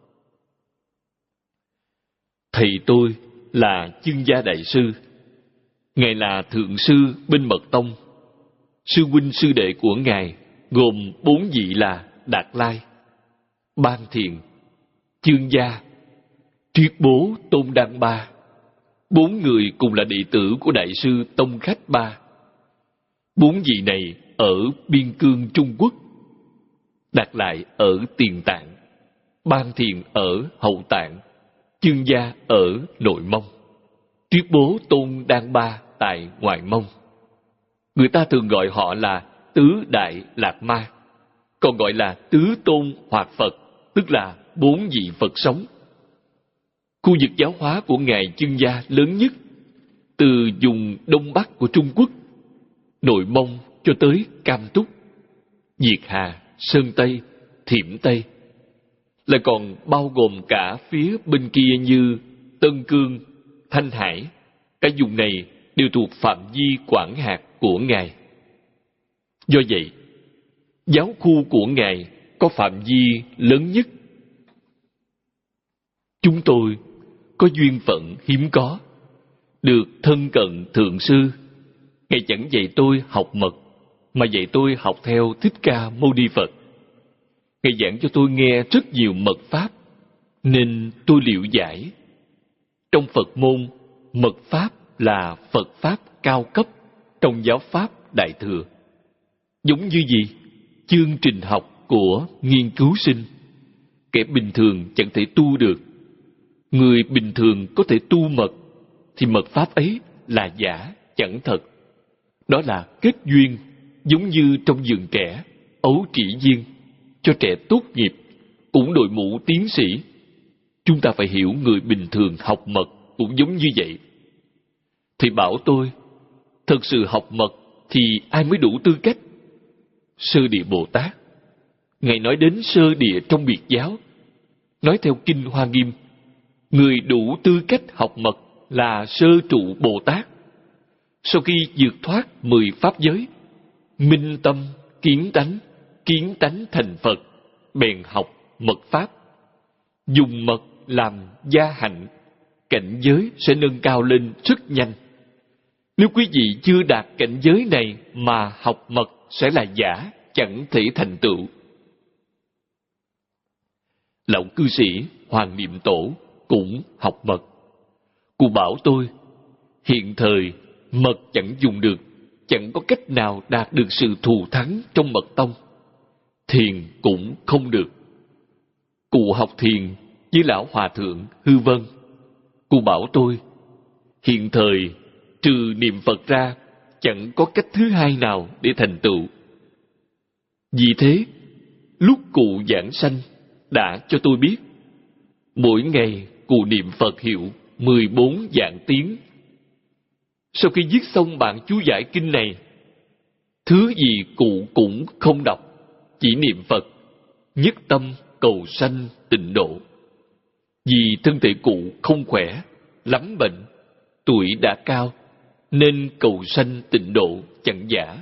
Thầy tôi là Chương Gia Đại Sư. Ngài là thượng sư bên mật tông. Sư huynh sư đệ của Ngài gồm bốn vị là Đạt Lai, Ban Thiền, Chương Gia, Triết Bố Tôn Đăng Ba. Bốn người cùng là đệ tử của Đại sư Tông Khách Ba. Bốn vị này ở biên cương Trung Quốc, Đạt Lại ở Tiền Tạng, Ban Thiền ở Hậu Tạng, Chương Gia ở Nội Mông, Triết Bố Tôn Đăng Ba tại Ngoại Mông. Người ta thường gọi họ là Tứ Đại Lạc Ma, còn gọi là Tứ Tôn Hoạt Phật, tức là bốn vị Phật sống. Khu vực giáo hóa của Ngài Chương Gia lớn nhất, từ vùng Đông Bắc của Trung Quốc, Nội Mông cho tới Cam Túc, Việt Hà, Sơn Tây, Thiểm Tây, lại còn bao gồm cả phía bên kia như Tân Cương, Thanh Hải. Cả vùng này đều thuộc phạm vi quản hạt của Ngài. Do vậy, giáo khu của Ngài có phạm vi lớn nhất. Chúng tôi có duyên phận hiếm có, được thân cận thượng sư. Ngài chẳng dạy tôi học mật, mà dạy tôi học theo Thích Ca Mâu Ni Phật. Ngài giảng cho tôi nghe rất nhiều mật pháp, nên tôi liệu giải. Trong Phật môn, mật pháp là Phật pháp cao cấp trong giáo pháp Đại Thừa. Giống như gì? Chương trình học của nghiên cứu sinh. Kẻ bình thường chẳng thể tu được. Người bình thường có thể tu mật, thì mật pháp ấy là giả, chẳng thật. Đó là kết duyên, giống như trong vườn trẻ, ấu trĩ viên, cho trẻ tốt nghiệp, cũng đội mũ tiến sĩ. Chúng ta phải hiểu người bình thường học mật cũng giống như vậy. Thì bảo tôi, thật sự học mật thì ai mới đủ tư cách? Sơ Địa Bồ Tát. Ngài nói đến sơ địa trong biệt giáo. Nói theo Kinh Hoa Nghiêm, người đủ tư cách học mật là sơ trụ Bồ Tát. Sau khi vượt thoát mười pháp giới, minh tâm, kiến tánh, kiến tánh thành Phật, bèn học mật pháp. Dùng mật làm gia hạnh, cảnh giới sẽ nâng cao lên rất nhanh. Nếu quý vị chưa đạt cảnh giới này mà học mật sẽ là giả, chẳng thể thành tựu. Lão cư sĩ Hoàng Niệm Tổ cũng học mật. Cụ bảo tôi, hiện thời mật chẳng dùng được, chẳng có cách nào đạt được sự thù thắng trong mật tông. Thiền cũng không được. Cụ học thiền với lão hòa thượng Hư Vân. Cụ bảo tôi, hiện thời trừ niệm Phật ra, chẳng có cách thứ hai nào để thành tựu. Vì thế, lúc cụ giảng sanh đã cho tôi biết, mỗi ngày cụ niệm Phật hiệu mười bốn vạn tiếng. Sau khi viết xong bản chú giải kinh này, thứ gì cụ cũng không đọc, chỉ niệm Phật, nhất tâm cầu sanh tịnh độ. Vì thân thể cụ không khỏe, lắm bệnh, tuổi đã cao, nên cầu sanh tịnh độ chẳng giả.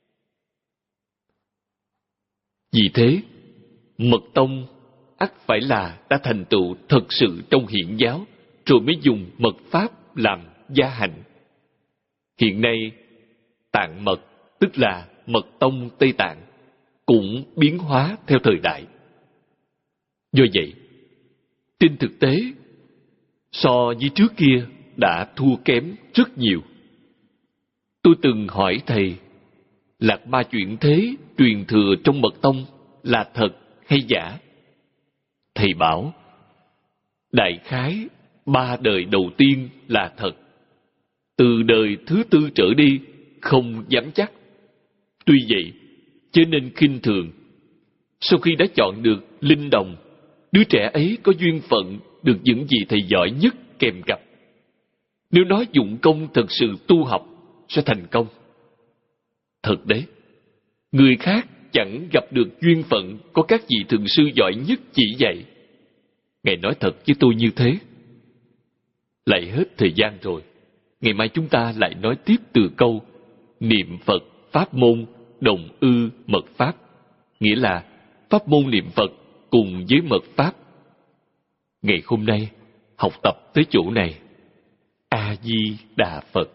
Vì thế, mật tông ắt phải là đã thành tựu thật sự trong hiển giáo, rồi mới dùng mật pháp làm gia hạnh. Hiện nay, Tạng mật, tức là mật tông Tây Tạng, cũng biến hóa theo thời đại. Do vậy, trên thực tế, so với trước kia đã thua kém rất nhiều. Tôi từng hỏi thầy, Lạc Ma chuyển thế truyền thừa trong mật tông là thật hay giả? Thầy bảo, đại khái ba đời đầu tiên là thật, từ đời thứ tư trở đi không dám chắc. Tuy vậy, chớ nên khinh thường. Sau khi đã chọn được linh đồng, đứa trẻ ấy có duyên phận được những gì thầy giỏi nhất kèm cặp. Nếu nó dụng công thật sự tu học, sẽ thành công. Thật đấy, người khác chẳng gặp được duyên phận có các vị thượng sư giỏi nhất chỉ dạy. Ngài nói thật với tôi như thế. Lại hết thời gian rồi. Ngày mai chúng ta lại nói tiếp từ câu niệm Phật pháp môn đồng ư mật pháp, nghĩa là pháp môn niệm Phật cùng với mật pháp. Ngày hôm nay học tập tới chỗ này. A Di Đà Phật.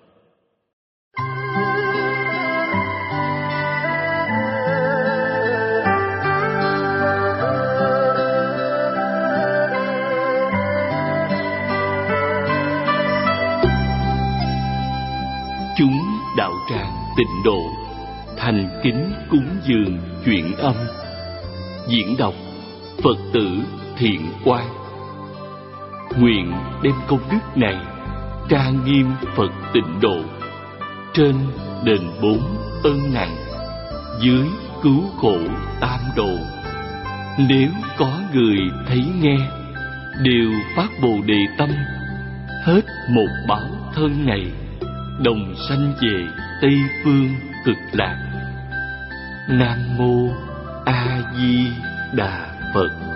Chúng đạo tràng Tịnh Độ thành kính cúng dường chuyển âm. Diễn đọc Phật tử Thiện Quang. Nguyện đem công đức này trang nghiêm Phật Tịnh Độ, trên đền bốn ân nặng, dưới cứu khổ tam độ. Nếu có người thấy nghe, đều phát Bồ Đề tâm, hết một báo thân này, đồng sanh về Tây Phương Cực Lạc. Nam Mô A Di Đà Phật.